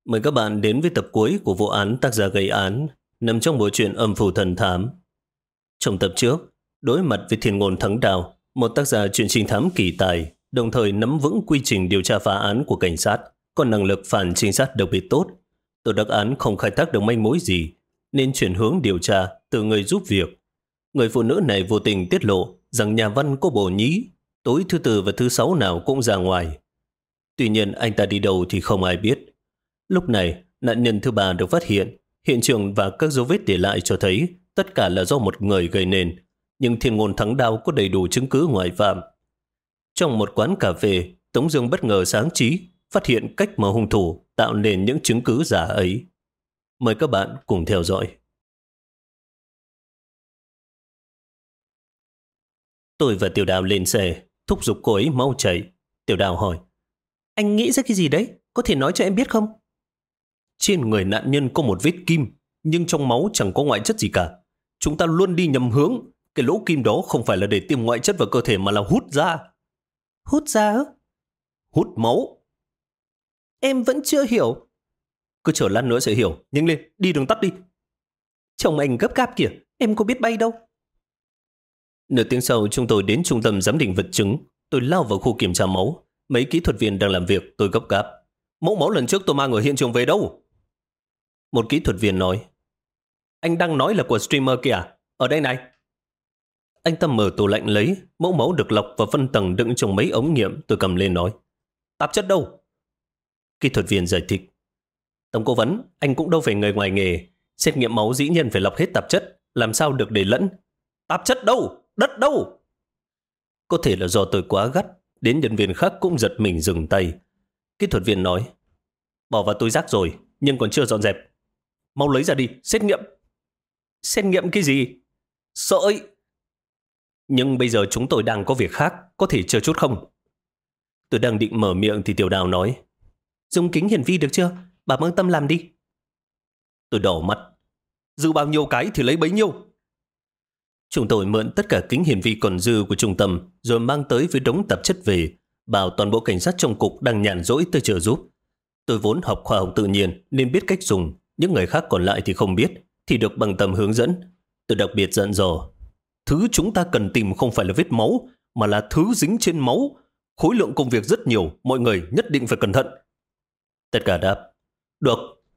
Mời các bạn đến với tập cuối của vụ án tác giả gây án nằm trong bộ truyện Âm Phủ Thần Thám. Trong tập trước, đối mặt với Thiên Ngôn Thắng Đao, một tác giả truyện trinh thám kỳ tài, đồng thời nắm vững quy trình điều tra phá án của cảnh sát, có năng lực phản trinh sát đặc biệt tốt. Tổ đặc án không khai thác được manh mối gì, nên chuyển hướng điều tra từ người giúp việc. Người phụ nữ này vô tình tiết lộ rằng nhà văn có bồ nhí, tối thứ Tư và thứ Sáu nào cũng ra ngoài. Tuy nhiên anh ta đi đâu thì không ai biết. Lúc này, nạn nhân thứ ba được phát hiện. Hiện trường và các dấu vết để lại cho thấy tất cả là do một người gây nên. Nhưng Thiên Ngôn Thắng Đao có đầy đủ chứng cứ ngoại phạm. Trong một quán cà phê, Tống Dương bất ngờ sáng trí phát hiện cách mà hung thủ tạo nên những chứng cứ giả ấy. Mời các bạn cùng theo dõi. Tôi và Tiểu Đào lên xe, thúc giục cô ấy mau chạy. Tiểu Đào hỏi: "Anh nghĩ ra cái gì đấy? Có thể nói cho em biết không?" Trên người nạn nhân có một vết kim, nhưng trong máu chẳng có ngoại chất gì cả. Chúng ta luôn đi nhầm hướng. Cái lỗ kim đó không phải là để tiêm ngoại chất vào cơ thể mà là hút ra. Hút ra á? Hút máu. Em vẫn chưa hiểu. Cứ chờ lát nữa sẽ hiểu. Nhanh lên, đi đường tắt đi. Chồng anh gấp gáp kìa, em có biết bay đâu. Nửa tiếng sau, chúng tôi đến trung tâm giám định vật chứng. Tôi lao vào khu kiểm tra máu. Mấy kỹ thuật viên đang làm việc, tôi gấp gáp. Mẫu máu lần trước tôi mang ở hiện trường về đâu? Một kỹ thuật viên nói: "Anh đang nói là của streamer kìa, ở đây này." Anh ta mở tủ lạnh lấy, mẫu máu được lọc và phân tầng đựng trong mấy ống nghiệm. Tôi cầm lên nói: "Tạp chất đâu?" Kỹ thuật viên giải thích: "Tổng cố vấn, anh cũng đâu phải người ngoài nghề. Xét nghiệm máu dĩ nhiên phải lọc hết tạp chất, làm sao được để lẫn." "Tạp chất đâu? Đất đâu?" Có thể là do tôi quá gắt, đến nhân viên khác cũng giật mình dừng tay. Kỹ thuật viên nói: "Bỏ vào túi rác rồi, nhưng còn chưa dọn dẹp. Mau lấy ra đi, xét nghiệm." "Xét nghiệm cái gì?" "Sợi." "Nhưng bây giờ chúng tôi đang có việc khác, có thể chờ chút không?" Tôi đang định mở miệng thì Tiểu Đào nói: "Dùng kính hiển vi được chưa? Bà mang tâm làm đi." Tôi đỏ mắt: "Dư bao nhiêu cái thì lấy bấy nhiêu." Chúng tôi mượn tất cả kính hiển vi còn dư của trung tâm, rồi mang tới với đống tạp chất về, bảo toàn bộ cảnh sát trong cục đang nhàn rỗi tới trợ giúp. Tôi vốn học khoa học tự nhiên nên biết cách dùng, những người khác còn lại thì không biết, thì được Bằng Tâm hướng dẫn. Tôi đặc biệt dặn dò: "Thứ chúng ta cần tìm không phải là vết máu, mà là thứ dính trên máu. Khối lượng công việc rất nhiều, mọi người nhất định phải cẩn thận." Tất cả đáp: "Được."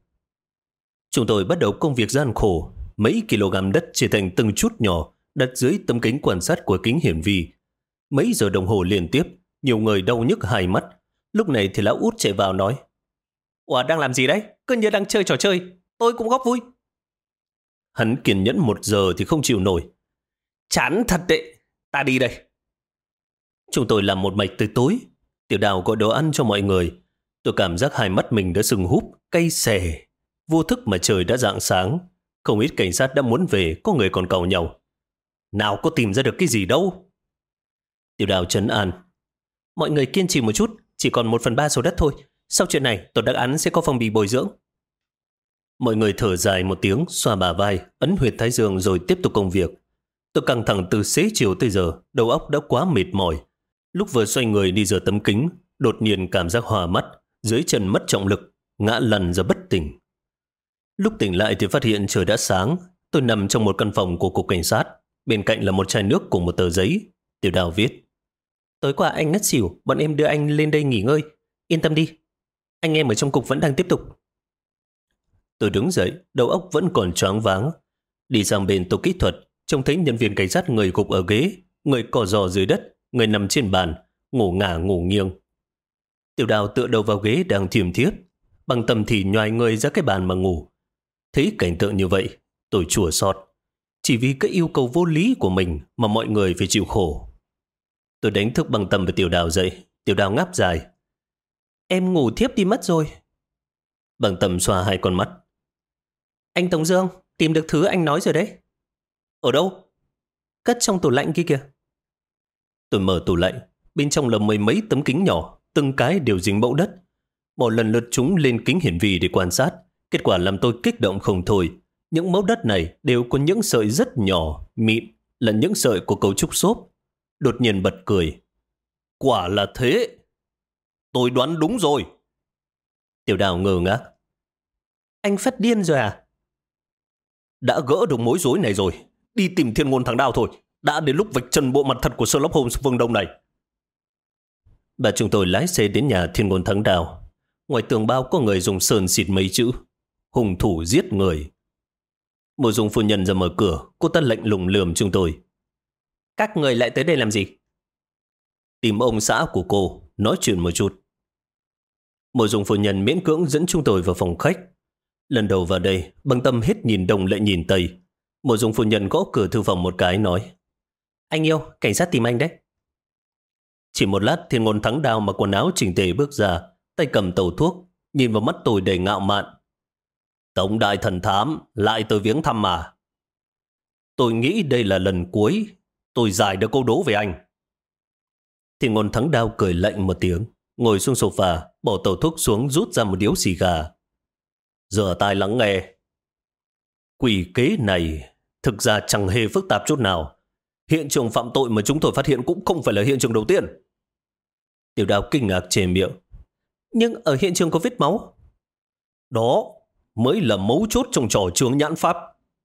Chúng tôi bắt đầu công việc gian khổ. Mấy kg đất chia thành từng chút nhỏ, đặt dưới tấm kính quan sát của kính hiển vi. Mấy giờ đồng hồ liên tiếp, nhiều người đau nhức hai mắt. Lúc này thì lão Út chạy vào nói: "Ủa, đang làm gì đấy? Cứ như đang chơi trò chơi. Tôi cũng góp vui." Hắn kiên nhẫn 1 giờ thì không chịu nổi: "Chán thật đấy, ta đi đây." Chúng tôi làm một mạch tới tối. Tiểu Đào gọi đồ ăn cho mọi người. Tôi cảm giác hai mắt mình đã sưng húp, cay xè. Vô thức mà trời đã rạng sáng. Không ít cảnh sát đã muốn về, có người còn càu nhau: "Nào có tìm ra được cái gì đâu." Tiểu Đào trấn an: "Mọi người kiên trì một chút, chỉ còn 1/3 số đất thôi. Sau chuyện này, tổ đặc án sẽ có phòng bị bồi dưỡng." Mọi người thở dài một tiếng, xoa bả vai, ấn huyệt thái dương rồi tiếp tục công việc. Tôi căng thẳng từ xế chiều tới giờ, đầu óc đã quá mệt mỏi. Lúc vừa xoay người đi rửa tấm kính, đột nhiên cảm giác hoa mắt, dưới chân mất trọng lực, ngã lăn ra bất tỉnh. Lúc tỉnh lại thì phát hiện trời đã sáng. Tôi nằm trong một căn phòng của cục cảnh sát, bên cạnh là một chai nước cùng một tờ giấy. Tiểu Đào viết: "Tối qua anh ngất xỉu, bọn em đưa anh lên đây nghỉ ngơi. Yên tâm đi, anh em ở trong cục vẫn đang tiếp tục." Tôi đứng dậy, đầu óc vẫn còn choáng váng. Đi sang bên tổ kỹ thuật, trông thấy nhân viên cảnh sát người gục ở ghế, người cò giò dưới đất, người nằm trên bàn, ngủ ngả ngủ nghiêng. Tiểu Đào tựa đầu vào ghế đang thiềm thiếp, Bằng Tâm thì nhoài người ra cái bàn mà ngủ. Thấy cảnh tượng như vậy, tôi chua xót. Chỉ vì cái yêu cầu vô lý của mình mà mọi người phải chịu khổ. Tôi đánh thức Bằng Tâm và Tiểu Đào dậy. Tiểu Đào ngáp dài: "Em ngủ thiếp đi mất rồi." Bằng Tâm xoa hai con mắt: "Anh Tống Dương, tìm được thứ anh nói rồi đấy." "Ở đâu?" "Cất trong tủ lạnh kia kìa." Tôi mở tủ lạnh, bên trong là mười mấy tấm kính nhỏ, từng cái đều dính mẫu đất. Bỏ lần lượt chúng lên kính hiển vi để quan sát. Kết quả làm tôi kích động không thôi. Những mẫu đất này đều có những sợi rất nhỏ, mịn, là những sợi của cấu trúc xốp. Đột nhiên bật cười: "Quả là thế. Tôi đoán đúng rồi." Tiểu Đào ngơ ngác: Anh phát điên rồi à? Đã gỡ được mối rối này rồi. Đi tìm thiên ngôn thắng đao thôi. Đã đến lúc vạch trần bộ mặt thật của Sherlock Holmes phương Đông này. Và chúng tôi lái xe đến nhà thiên ngôn thắng đao. Ngoài tường bao có người dùng sơn xịt mấy chữ: hung thủ giết người. Mộ Dung phu nhân ra mở cửa, cô ta lạnh lùng lườm chúng tôi. Các người lại tới đây làm gì? Tìm ông xã của cô, nói chuyện một chút. Mộ Dung phu nhân miễn cưỡng dẫn chúng tôi vào phòng khách. Lần đầu vào đây, Băng Tâm hết nhìn đông lại nhìn tây. Mộ Dung phu nhân gõ cửa thư phòng một cái nói: Anh yêu, cảnh sát tìm anh đấy. Chỉ một lát, thiên ngôn thắng đao mặc quần áo chỉnh tề bước ra, tay cầm tàu thuốc, nhìn vào mắt tôi đầy ngạo mạn. Tổng đại thần thám lại tới viếng thăm mà. Tôi nghĩ đây là lần cuối tôi giải được câu đố về anh. Thiên ngôn thắng đao cười lạnh một tiếng, ngồi xuống sofa, bỏ tàu thuốc xuống, rút ra một điếu xì gà. Rửa tai lắng nghe. Quỷ kế này thực ra chẳng hề phức tạp chút nào. Hiện trường phạm tội mà chúng tôi phát hiện cũng không phải là hiện trường đầu tiên. Tiểu Đao kinh ngạc chề miệng. Nhưng ở hiện trường có vết máu. Đó mới là mấu chốt trong trò chướng nhãn pháp.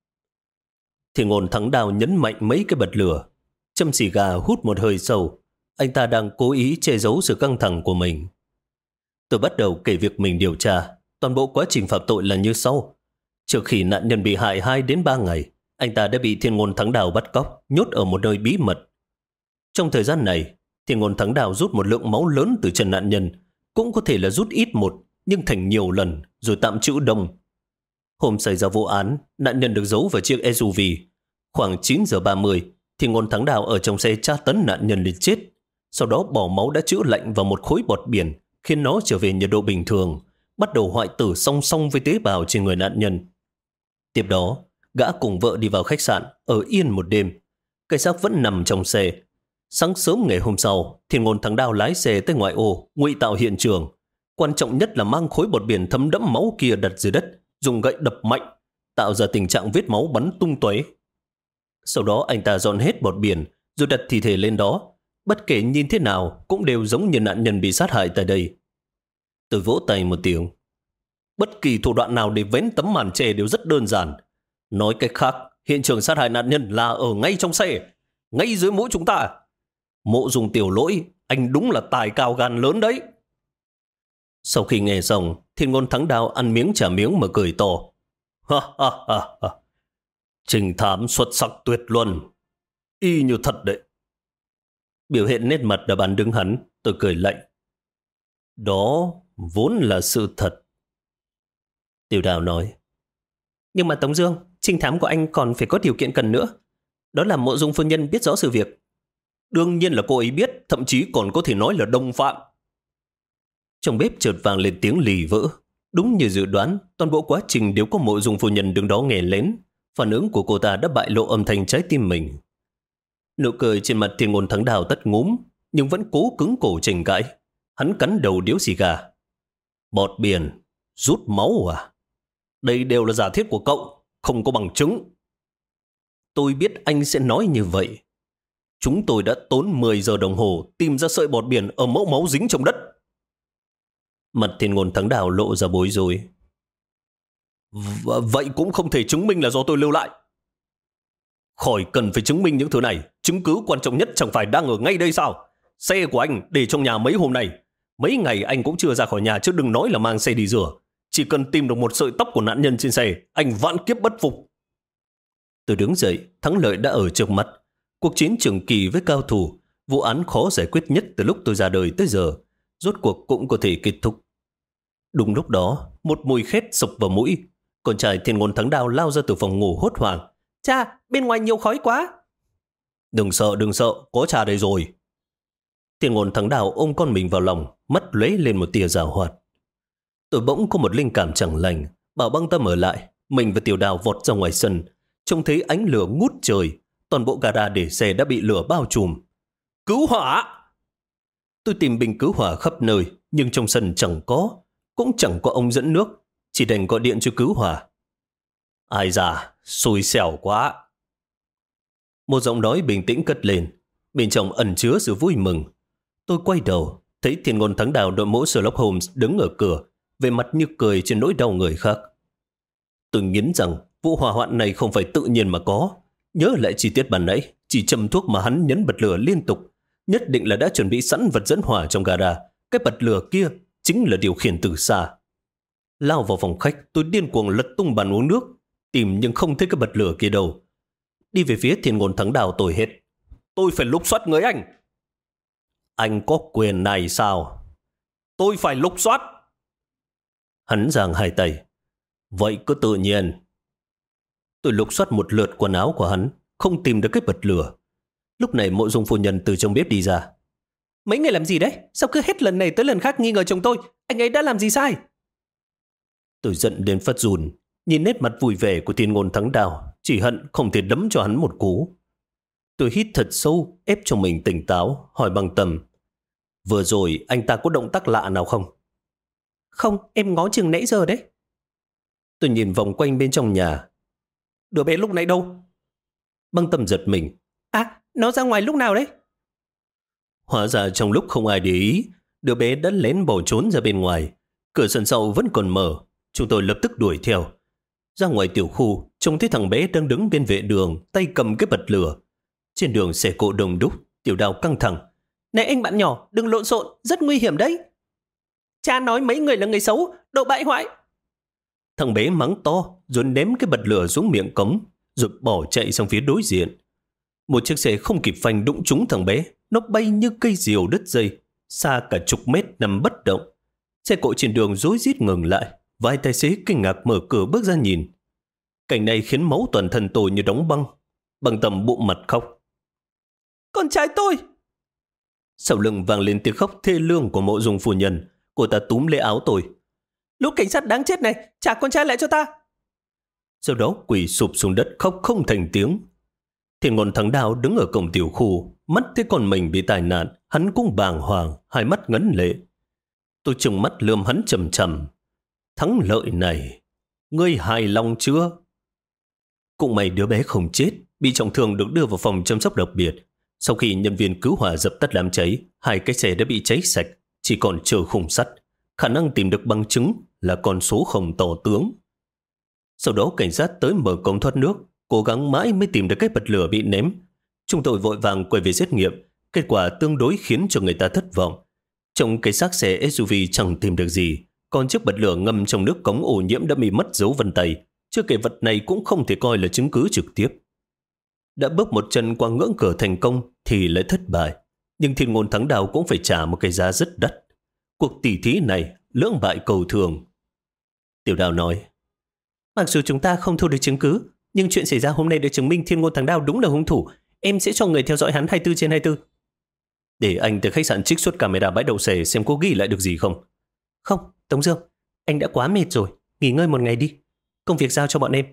Thì ngôn thắng đao nhấn mạnh mấy cái bật lửa, châm xì gà hút một hơi sâu. Anh ta đang cố ý che giấu sự căng thẳng của mình. Tôi bắt đầu kể việc mình điều tra. Toàn bộ quá trình phạm tội là như sau. Trước khi nạn nhân bị hại 2 đến 3 ngày, anh ta đã bị thiên ngôn thắng đao bắt cóc, nhốt ở một nơi bí mật. Trong thời gian này, thiên ngôn thắng đao rút một lượng máu lớn từ chân nạn nhân, cũng có thể là rút ít một, nhưng thành nhiều lần, rồi tạm trữ đông. Hôm xảy ra vụ án, nạn nhân được giấu vào chiếc SUV. Khoảng 9 giờ 30, thiên ngôn thắng đao ở trong xe tra tấn nạn nhân đến chết. Sau đó bỏ máu đã trữ lạnh vào một khối bọt biển, khiến nó trở về nhiệt độ bình thường, bắt đầu hoại tử song song với tế bào trên người nạn nhân. Tiếp đó, gã cùng vợ đi vào khách sạn, ở yên một đêm. Cái xác vẫn nằm trong xe. Sáng sớm ngày hôm sau, thiên ngôn thắng đao lái xe tới ngoại ô, ngụy tạo hiện trường. Quan trọng nhất là mang khối bọt biển thấm đẫm máu kia đặt dưới đất, dùng gậy đập mạnh, tạo ra tình trạng vết máu bắn tung tóe. Sau đó anh ta dọn hết bọt biển, rồi đặt thi thể lên đó. Bất kể nhìn thế nào, cũng đều giống như nạn nhân bị sát hại tại đây. Tôi vỗ tay một tiếng. Bất kỳ thủ đoạn nào để vén tấm màn che đều rất đơn giản. Nói cách khác, hiện trường sát hại nạn nhân là ở ngay trong xe, ngay dưới mũi chúng ta. Mộ Dung tiểu lỗi, anh đúng là tài cao gan lớn đấy. Sau khi nghe xong, thiên ngôn thắng đao ăn miếng trả miếng mà cười to. Ha ha ha ha. Trình thám xuất sắc tuyệt luân. Y như thật đấy. Biểu hiện nét mặt đã bán đứng hắn, tôi cười lạnh. Đó vốn là sự thật. Tiểu Đào nói. Nhưng mà Tống Dương, trinh thám của anh còn phải có điều kiện cần nữa. Đó là Mộ Dung phu nhân biết rõ sự việc. Đương nhiên là cô ấy biết, thậm chí còn có thể nói là đồng phạm. Trong bếp chợt vang lên tiếng lì vỡ. Đúng như dự đoán, toàn bộ quá trình đều có Mộ Dung phu nhân đứng đó nghe lén. Phản ứng của cô ta đã bại lộ âm thanh trái tim mình. Nụ cười trên mặt thiên ngôn thắng đao tắt ngúm, nhưng vẫn cố cứng cổ tranh cãi. Hắn cắn đầu điếu xì gà. Bọt biển, rút máu à? Đây đều là giả thiết của cậu, không có bằng chứng. Tôi biết anh sẽ nói như vậy. Chúng tôi đã tốn 10 giờ đồng hồ tìm ra sợi bọt biển ở mẫu máu dính trong đất. Mặt thiên ngôn thắng đao lộ ra bối rối. Vậy cũng không thể chứng minh là do tôi lưu lại. Khỏi cần phải chứng minh những thứ này. Chứng cứ quan trọng nhất chẳng phải đang ở ngay đây sao? Xe của anh để trong nhà mấy hôm nay. Mấy ngày anh cũng chưa ra khỏi nhà, chứ đừng nói là mang xe đi rửa. Chỉ cần tìm được một sợi tóc của nạn nhân trên xe, anh vạn kiếp bất phục. Tôi đứng dậy, thắng lợi đã ở trước mắt. Cuộc chiến trường kỳ với cao thủ, vụ án khó giải quyết nhất từ lúc tôi ra đời tới giờ, rốt cuộc cũng có thể kết thúc. Đúng lúc đó, một mùi khét sộc vào mũi. Con trai thiên ngôn thắng đao lao ra từ phòng ngủ hốt hoảng. Cha, bên ngoài nhiều khói quá. Đừng sợ, có cha đây rồi. Thiên ngôn thắng đao ôm con mình vào lòng, mắt lóe lên một tia giảo hoạt. Tôi bỗng có một linh cảm chẳng lành, bảo Băng Tâm ở lại. Mình và Tiểu Đào vọt ra ngoài sân, trông thấy ánh lửa ngút trời. Toàn bộ gara để xe đã bị lửa bao trùm. Cứu hỏa! Tôi tìm bình cứu hỏa khắp nơi, nhưng trong sân chẳng có, cũng chẳng có ống dẫn nước, chỉ đành gọi điện cho cứu hỏa. Ai da, xui xẻo quá. Một giọng nói bình tĩnh cất lên, bên trong ẩn chứa sự vui mừng. Tôi quay đầu, thấy thiên ngôn thắng đao đội mũ Sherlock Holmes đứng ở cửa, về mặt như cười trên nỗi đau người khác. Tôi nghiến rằng vụ hỏa hoạn này không phải tự nhiên mà có. Nhớ lại chi tiết ban nãy, chỉ châm thuốc mà hắn nhấn bật lửa liên tục. Nhất định là đã chuẩn bị sẵn vật dẫn hỏa trong gara. Cái bật lửa kia chính là điều khiển từ xa. Lao vào phòng khách, tôi điên cuồng lật tung bàn uống nước, tìm nhưng không thấy cái bật lửa kia đâu. Đi về phía Thiên Ngôn Thắng Đào tôi hết. Tôi phải lục soát người anh. Anh có quyền này sao? Tôi phải lục soát. Hắn giang hai tay. Vậy cứ tự nhiên. Tôi lục soát một lượt quần áo của hắn, không tìm được cái bật lửa. Lúc này Mộ Dung phu nhân từ trong bếp đi ra. Mấy người làm gì đấy? Sao cứ hết lần này tới lần khác nghi ngờ chồng tôi? Anh ấy đã làm gì sai? Tôi giận đến phát run, nhìn nét mặt vui vẻ của Thiên Ngôn Thắng Đào, chỉ hận không thể đấm cho hắn một cú. Tôi hít thật sâu, ép cho mình tỉnh táo, hỏi bằng tầm. Vừa rồi anh ta có động tác lạ nào không? Không, em ngó chừng nãy giờ đấy. Tôi nhìn vòng quanh bên trong nhà. Đứa bé lúc nãy đâu? Băng Tâm giật mình. À, nó ra ngoài lúc nào đấy? Hóa ra trong lúc không ai để ý, đứa bé đã lén bỏ trốn ra bên ngoài. Cửa sân sau vẫn còn mở. Chúng tôi lập tức đuổi theo. Ra ngoài tiểu khu, trông thấy thằng bé đang đứng bên vệ đường, tay cầm cái bật lửa. Trên đường xe cộ đông đúc, Tiểu Đào căng thẳng. Này anh bạn nhỏ, đừng lộn xộn, rất nguy hiểm đấy. Cha nói mấy người là người xấu, đồ bại hoại. Thằng bé mắng to, rồi ném cái bật lửa xuống miệng cống, rồi bỏ chạy sang phía đối diện. Một chiếc xe không kịp phanh đụng trúng thằng bé, nó bay như cây diều đứt dây, xa cả chục mét nằm bất động. Xe cộ trên đường rối rít ngừng lại, vài tài xế kinh ngạc mở cửa bước ra nhìn. Cảnh này khiến máu toàn thân tôi như đóng băng. Bằng Tầm bụng mặt khóc. Con trai tôi! Sau lưng vang lên tiếng khóc thê lương của Mộ Dung phu nhân. Cô ta túm lấy áo tôi. Lúc cảnh sát đáng chết này, trả con trai lại cho ta! Sau đó quỳ sụp xuống đất khóc không thành tiếng. Thiên Ngôn Thắng Đào đứng ở cổng tiểu khu, mắt thấy con mình bị tai nạn, hắn cũng bàng hoàng, hai mắt ngấn lệ. Tôi trừng mắt lườm hắn trầm trầm. Thắng lợi này, ngươi hài lòng chưa? Cũng may đứa bé không chết, bị trọng thương được đưa vào phòng chăm sóc đặc biệt. Sau khi nhân viên cứu hỏa dập tắt đám cháy, hai cái xe đã bị cháy sạch, chỉ còn chờ khung sắt. Khả năng tìm được bằng chứng là con số không tỏ tướng. Sau đó cảnh sát tới mở cống thoát nước, cố gắng mãi mới tìm được cái bật lửa bị ném. Chúng tôi vội vàng quay về xét nghiệm, kết quả tương đối khiến cho người ta thất vọng. Trong cái xác xe SUV chẳng tìm được gì, còn chiếc bật lửa ngâm trong nước cống ô nhiễm đã bị mất dấu vân tay. Chưa kể vật này cũng không thể coi là chứng cứ trực tiếp. Đã bước một chân qua ngưỡng cửa thành công thì lại thất bại. Nhưng Thiên Ngôn Thắng Đào cũng phải trả một cái giá rất đắt. Cuộc tỉ thí này lưỡng bại cầu thường. Tiểu Đào nói, mặc dù chúng ta không thu được chứng cứ, nhưng chuyện xảy ra hôm nay đã chứng minh Thiên Ngôn Thắng Đào đúng là hung thủ. Em sẽ cho người theo dõi hắn 24/24. Để anh từ khách sạn trích xuất camera bãi đậu xe xem có ghi lại được gì không. Không, Tống Dương, anh đã quá mệt rồi, nghỉ ngơi một ngày đi. Công việc giao cho bọn em.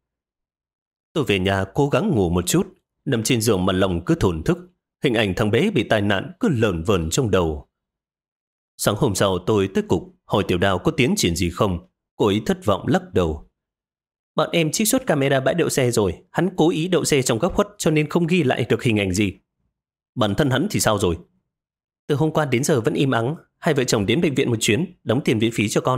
Tôi về nhà cố gắng ngủ một chút, nằm trên giường mà lòng cứ thổn thức. Hình ảnh thằng bé bị tai nạn cứ lởn vởn trong đầu. Sáng hôm sau tôi tới cục hỏi Tiểu Đào có tiến triển gì không. Cô ấy thất vọng lắc đầu. Bọn em trích xuất camera bãi đậu xe rồi, hắn cố ý đậu xe trong góc khuất cho nên không ghi lại được hình ảnh gì. Bản thân hắn thì sao rồi? Từ hôm qua đến giờ vẫn im ắng. Hai vợ chồng đến bệnh viện một chuyến, đóng tiền viện phí cho con.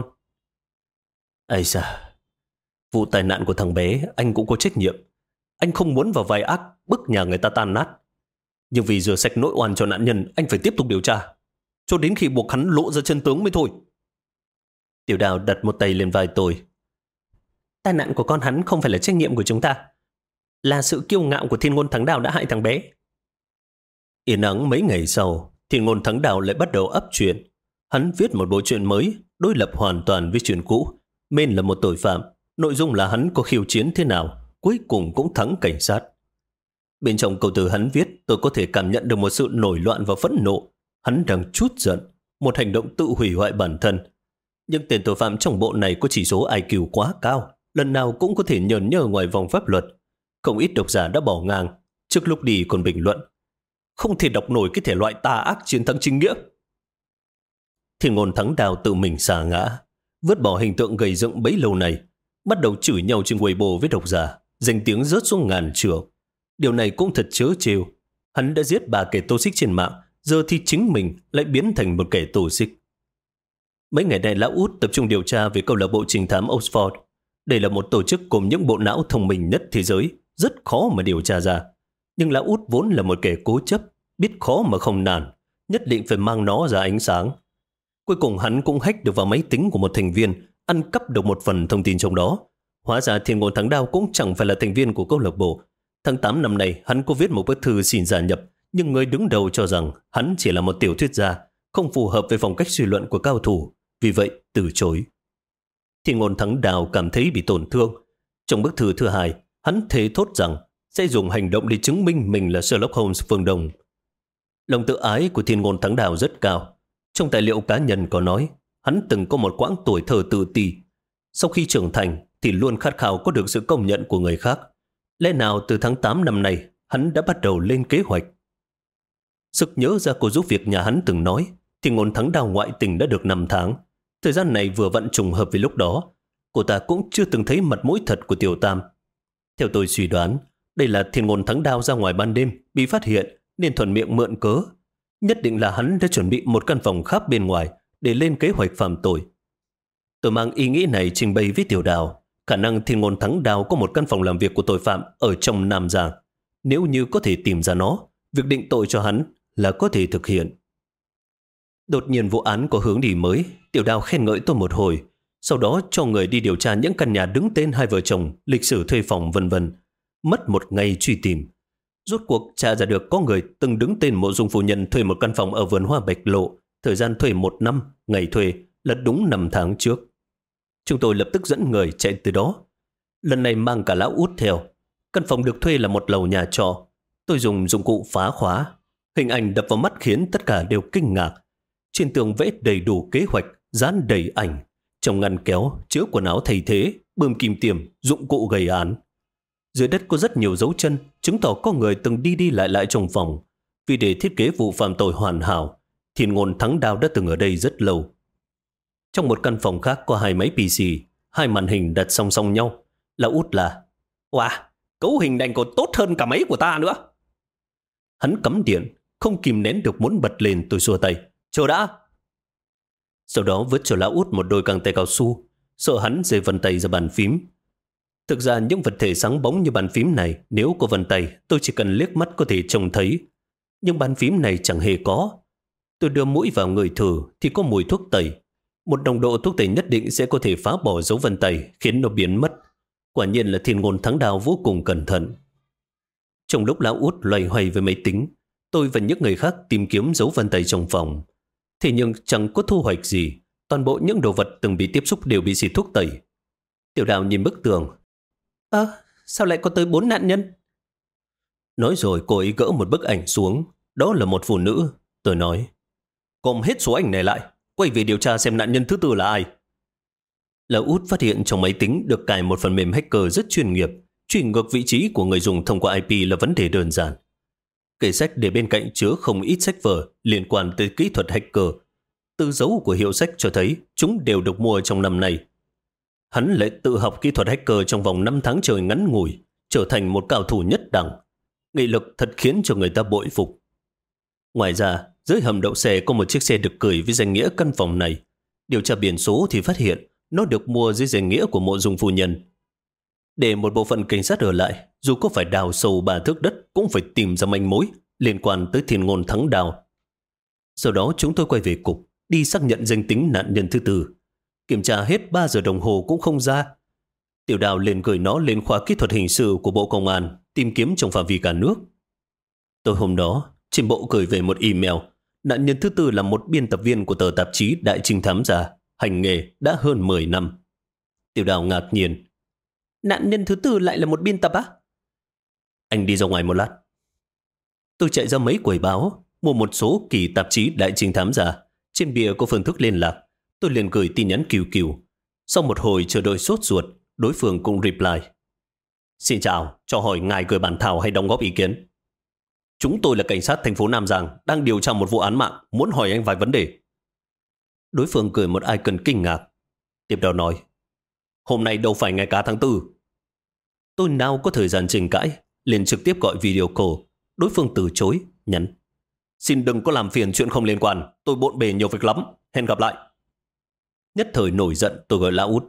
Ây da, vụ tai nạn của thằng bé anh cũng có trách nhiệm. Anh không muốn vào vai ác bức nhà người ta tan nát. Nhưng vì rửa sạch nỗi oan cho nạn nhân, anh phải tiếp tục điều tra cho đến khi buộc hắn lộ ra chân tướng mới thôi. Tiểu Đào đặt một tay lên vai tôi. Tai nạn của con hắn không phải là trách nhiệm của chúng ta, là sự kiêu ngạo của Thiên Ngôn Thắng Đào đã hại thằng bé. Yên ắng mấy ngày sau, Thiên Ngôn Thắng Đào lại bắt đầu ấp chuyện. Hắn viết một bộ truyện mới, đối lập hoàn toàn với chuyện cũ. Main là một tội phạm, nội dung là hắn có khiêu chiến thế nào, cuối cùng cũng thắng cảnh sát. Bên trong câu từ hắn viết, tôi có thể cảm nhận được một sự nổi loạn và phẫn nộ. Hắn đang trút giận, một hành động tự hủy hoại bản thân. Nhưng tên tội phạm trong bộ này có chỉ số IQ quá cao, lần nào cũng có thể nhờn nhơ ngoài vòng pháp luật. Không ít độc giả đã bỏ ngang, trước lúc đi còn bình luận. Không thể đọc nổi cái thể loại tà ác chiến thắng chính nghĩa. Thiên Ngôn Thắng Đào tự mình xả ngã, vứt bỏ hình tượng gầy dựng bấy lâu này, bắt đầu chửi nhau trên Weibo với độc giả, danh tiếng rớt xuống ngàn trượng. Điều này cũng thật trớ trêu. Hắn đã giết 3 kẻ tô xích trên mạng, giờ thì chính mình lại biến thành một kẻ tô xích. Mấy ngày nay Lão Út tập trung điều tra về câu lạc bộ trinh thám Oxford. Đây là một tổ chức cùng những bộ não thông minh nhất thế giới, rất khó mà điều tra ra. Nhưng Lão Út vốn là một kẻ cố chấp, biết khó mà không nản, nhất định phải mang nó ra ánh sáng. Cuối cùng hắn cũng hack được vào máy tính của một thành viên, ăn cắp được một phần thông tin trong đó. Hóa ra Thiên Ngôn Thắng Đao cũng chẳng phải là thành viên của câu lạc bộ. Tháng 8 năm nay, hắn có viết một bức thư xin gia nhập, nhưng người đứng đầu cho rằng hắn chỉ là một tiểu thuyết gia, không phù hợp với phong cách suy luận của cao thủ, vì vậy từ chối. Thiên Ngôn Thắng Đao cảm thấy bị tổn thương. Trong bức thư thứ hai, hắn thề thốt rằng sẽ dùng hành động để chứng minh mình là Sherlock Holmes phương Đông. Lòng tự ái của Thiên Ngôn Thắng Đao rất cao. Trong tài liệu cá nhân có nói, hắn từng có một quãng tuổi thơ tự ti. Sau khi trưởng thành thì luôn khát khao có được sự công nhận của người khác. Lẽ nào từ tháng 8 năm nay, hắn đã bắt đầu lên kế hoạch. Sực nhớ ra cô giúp việc nhà hắn từng nói, Thiên Ngôn Thắng Đao ngoại tình đã được 5 tháng. Thời gian này vừa vặn trùng hợp với lúc đó, cô ta cũng chưa từng thấy mặt mũi thật của Tiểu Tam. Theo tôi suy đoán, đây là Thiên Ngôn Thắng Đao ra ngoài ban đêm, bị phát hiện nên thuận miệng mượn cớ. Nhất định là hắn đã chuẩn bị một căn phòng khác bên ngoài để lên kế hoạch phạm tội. Tôi mang ý nghĩ này trình bày với Tiểu Đào. Khả năng Thiên Ngôn Thắng Đao có một căn phòng làm việc của tội phạm ở trong Nam Giang. Nếu như có thể tìm ra nó, việc định tội cho hắn là có thể thực hiện. Đột nhiên vụ án có hướng đi mới, Tiểu Đào khen ngợi tôi một hồi, sau đó cho người đi điều tra những căn nhà đứng tên hai vợ chồng, lịch sử thuê phòng vân vân. Mất một ngày truy tìm. Rốt cuộc tra ra được có người từng đứng tên Mộ Dung phu nhân thuê một căn phòng ở vườn hoa Bạch Lộ, thời gian thuê 1 năm, ngày thuê là đúng 5 tháng trước. Chúng tôi lập tức dẫn người chạy từ đó. Lần này mang cả Lão Út theo. Căn phòng được thuê là một lầu nhà trọ. Tôi dùng dụng cụ phá khóa. Hình ảnh đập vào mắt khiến tất cả đều kinh ngạc. Trên tường vẽ đầy đủ kế hoạch, dán đầy ảnh. Trong ngăn kéo chứa quần áo thay thế, bơm kim tiêm, dụng cụ gây án. Dưới đất có rất nhiều dấu chân, chứng tỏ có người từng đi đi lại lại trong phòng. Vì để thiết kế vụ phạm tội hoàn hảo, Thiên Ngôn Thắng Đao đã từng ở đây rất lâu. Trong một căn phòng khác có 2 máy PC, 2 màn hình đặt song song nhau. Lão Út là: "Wow, cấu hình này còn tốt hơn cả máy của ta nữa." Hắn cắm điện, không kìm nén được muốn bật lên. Tôi xua tay: "Chờ đã." Sau đó vứt cho Lão Út một đôi găng tay cao su, sợ hắn rơi vân tay ra bàn phím. Thực ra những vật thể sáng bóng như bàn phím này, nếu có vân tay, tôi chỉ cần liếc mắt có thể trông thấy. Nhưng bàn phím này chẳng hề có. Tôi đưa mũi vào người thử thì có mùi thuốc tẩy. Một nồng độ thuốc tẩy nhất định sẽ có thể phá bỏ dấu vân tay, khiến nó biến mất. Quả nhiên là Thiên Ngôn Thắng Đao vô cùng cẩn thận. Trong lúc Lão Út loay hoay với máy tính, tôi và những người khác tìm kiếm dấu vân tay trong phòng. Thế nhưng chẳng có thu hoạch gì. Toàn bộ những đồ vật từng bị tiếp xúc đều bị xịt thuốc tẩy. Tiểu Đào nhìn bức tường: sao lại có tới 4 nạn nhân? Nói rồi cô ấy gỡ một bức ảnh xuống. Đó là một phụ nữ. Tôi nói: "Gom hết số ảnh này lại, quay về điều tra xem nạn nhân thứ tư là ai." Lão Út phát hiện trong máy tính được cài một phần mềm hacker rất chuyên nghiệp. Truy ngược vị trí của người dùng thông qua IP là vấn đề đơn giản. Kệ sách để bên cạnh chứa không ít sách vở liên quan tới kỹ thuật hacker. Từ dấu của hiệu sách cho thấy chúng đều được mua trong năm nay. Hắn lại tự học kỹ thuật hacker trong vòng 5 tháng trời ngắn ngủi, trở thành một cao thủ nhất đẳng. Nghị lực thật khiến cho người ta bội phục. Ngoài ra, dưới hầm đậu xe có một chiếc xe được gửi với danh nghĩa căn phòng này. Điều tra biển số thì phát hiện nó được mua dưới danh nghĩa của Mộ Dung phu nhân. Để một bộ phận cảnh sát ở lại, dù có phải đào sâu 3 thước đất cũng phải tìm ra manh mối liên quan tới Thiên Ngôn Thắng Đao. Sau đó chúng tôi quay về cục, đi xác nhận danh tính nạn nhân thứ tư. Kiểm tra hết 3 giờ đồng hồ cũng không ra. Tiểu Đào liền gửi nó lên khoa kỹ thuật hình sự của Bộ Công an, tìm kiếm trong phạm vi cả nước. Tối hôm đó, trên bộ gửi về một email. Nạn nhân thứ tư là một biên tập viên của tờ tạp chí Đại Trinh Thám Gia, hành nghề đã hơn 10 năm. Tiểu Đào ngạc nhiên: "Nạn nhân thứ tư lại là một biên tập á?" "Anh đi ra ngoài một lát." Tôi chạy ra mấy quầy báo, mua một số kỳ tạp chí Đại Trinh Thám Gia. Trên bìa có phương thức liên lạc. Tôi liền gửi tin nhắn kiều kiều. Sau một hồi chờ đợi sốt ruột, đối phương cũng reply: "Xin chào, cho hỏi ngài gửi bản thảo hay đóng góp ý kiến?" "Chúng tôi là cảnh sát thành phố Nam Giang, đang điều tra một vụ án mạng, muốn hỏi anh vài vấn đề." Đối phương gửi một icon kinh ngạc. Tiếp đó nói: "Hôm nay đâu phải ngày cá tháng 4. Tôi nào có thời gian tranh cãi, liền trực tiếp gọi video call. Đối phương từ chối, nhắn: "Xin đừng có làm phiền chuyện không liên quan, tôi bộn bề nhiều việc lắm, hẹn gặp lại." Nhất thời nổi giận, tôi gọi Lão Út: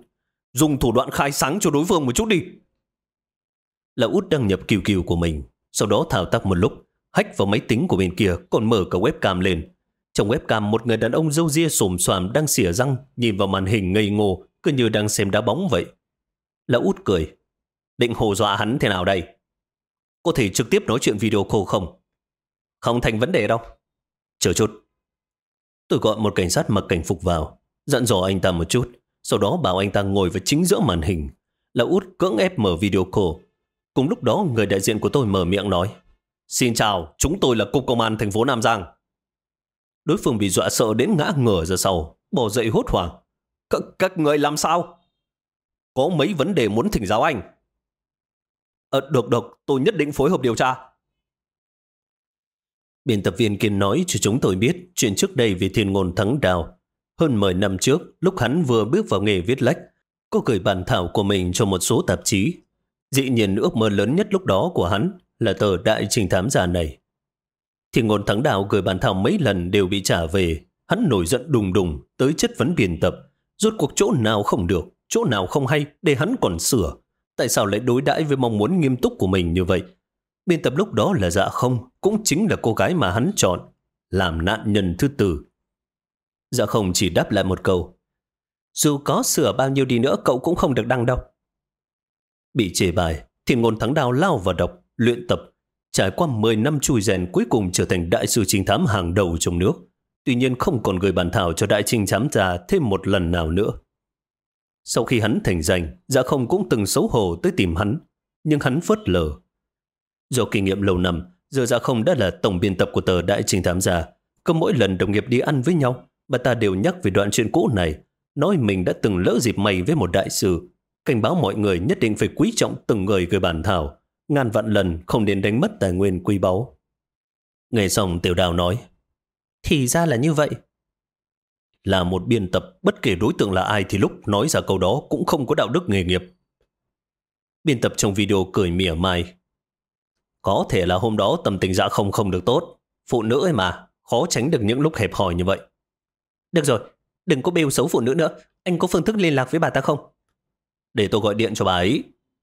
Dùng thủ đoạn khai sáng cho đối phương một chút đi. Lão út đăng nhập QQ của mình, sau đó thao tác một lúc, hack vào máy tính của bên kia, còn mở cả webcam lên. Trong webcam, một người đàn ông râu ria xồm xoàm đang xỉa răng, nhìn vào màn hình ngây ngô, cứ như đang xem đá bóng vậy. Lão út cười. Định hù dọa hắn thế nào đây? Có thể trực tiếp nói chuyện video call không? Không thành vấn đề đâu. Chờ chút. Tôi gọi một cảnh sát mặc cảnh phục vào, dặn dò anh ta một chút, sau đó bảo anh ta ngồi vào chính giữa màn hình. Lão út cưỡng ép mở video call. Cùng lúc đó, người đại diện của tôi mở miệng nói: Xin chào, chúng tôi là Cục Công an thành phố Nam Giang. Đối phương bị dọa sợ đến ngã ngửa ra sau, bỏ dậy hốt hoảng. Các người làm sao? Có mấy vấn đề muốn thỉnh giáo anh. Được, tôi nhất định phối hợp điều tra. Biên tập viên kia nói cho chúng tôi biết chuyện trước đây về Thiên Ngôn Thắng Đào. Hơn 10 năm trước, lúc hắn vừa bước vào nghề viết lách, có gửi bản thảo của mình cho một số tạp chí. Dĩ nhiên ước mơ lớn nhất lúc đó của hắn là tờ Đại Trinh Thám Giả này. Thiên Ngôn Thắng Đào gửi bản thảo mấy lần đều bị trả về. Hắn nổi giận đùng đùng tới chất vấn biên tập. Rốt cuộc chỗ nào không được, chỗ nào không hay để hắn còn sửa. Tại sao lại đối đãi với mong muốn nghiêm túc của mình như vậy? Biên tập lúc đó là Dạ Không, cũng chính là cô gái mà hắn chọn làm nạn nhân thứ tư. Dạ Không chỉ đáp lại một câu: Dù có sửa bao nhiêu đi nữa cậu cũng không được đăng đâu. Bị chê bài, Thiên Ngôn Thắng Đào lao vào đọc, luyện tập. Trải qua 10 năm chui rèn, cuối cùng trở thành đại sư trinh thám hàng đầu trong nước. Tuy nhiên không còn gửi bản thảo cho Đại Trinh Thám Giả thêm một lần nào nữa. Sau khi hắn thành danh, Dạ Không cũng từng xấu hổ tới tìm hắn, nhưng hắn phớt lờ. Do kinh nghiệm lâu năm, giờ Dạ Không đã là tổng biên tập của tờ Đại Trinh Thám Giả. Cứ mỗi lần đồng nghiệp đi ăn với nhau, bà ta đều nhắc về đoạn chuyện cũ này, nói mình đã từng lỡ dịp mày với một đại sư, cảnh báo mọi người nhất định phải quý trọng từng người gửi bản thảo, ngàn vạn lần không nên đánh mất tài nguyên quý báu. Nghe xong, Tiểu Đào nói: Thì ra là như vậy. Là một biên tập, bất kể đối tượng là ai thì lúc nói ra câu đó cũng không có đạo đức nghề nghiệp. Biên tập trong video cười mỉa mai: Có thể là hôm đó tâm tình Dạ không được tốt. Phụ nữ ấy mà, khó tránh được những lúc hẹp hòi như vậy. Được rồi, đừng có bêu xấu phụ nữ nữa. Anh có phương thức liên lạc với bà ta không? Để tôi gọi điện cho bà ấy.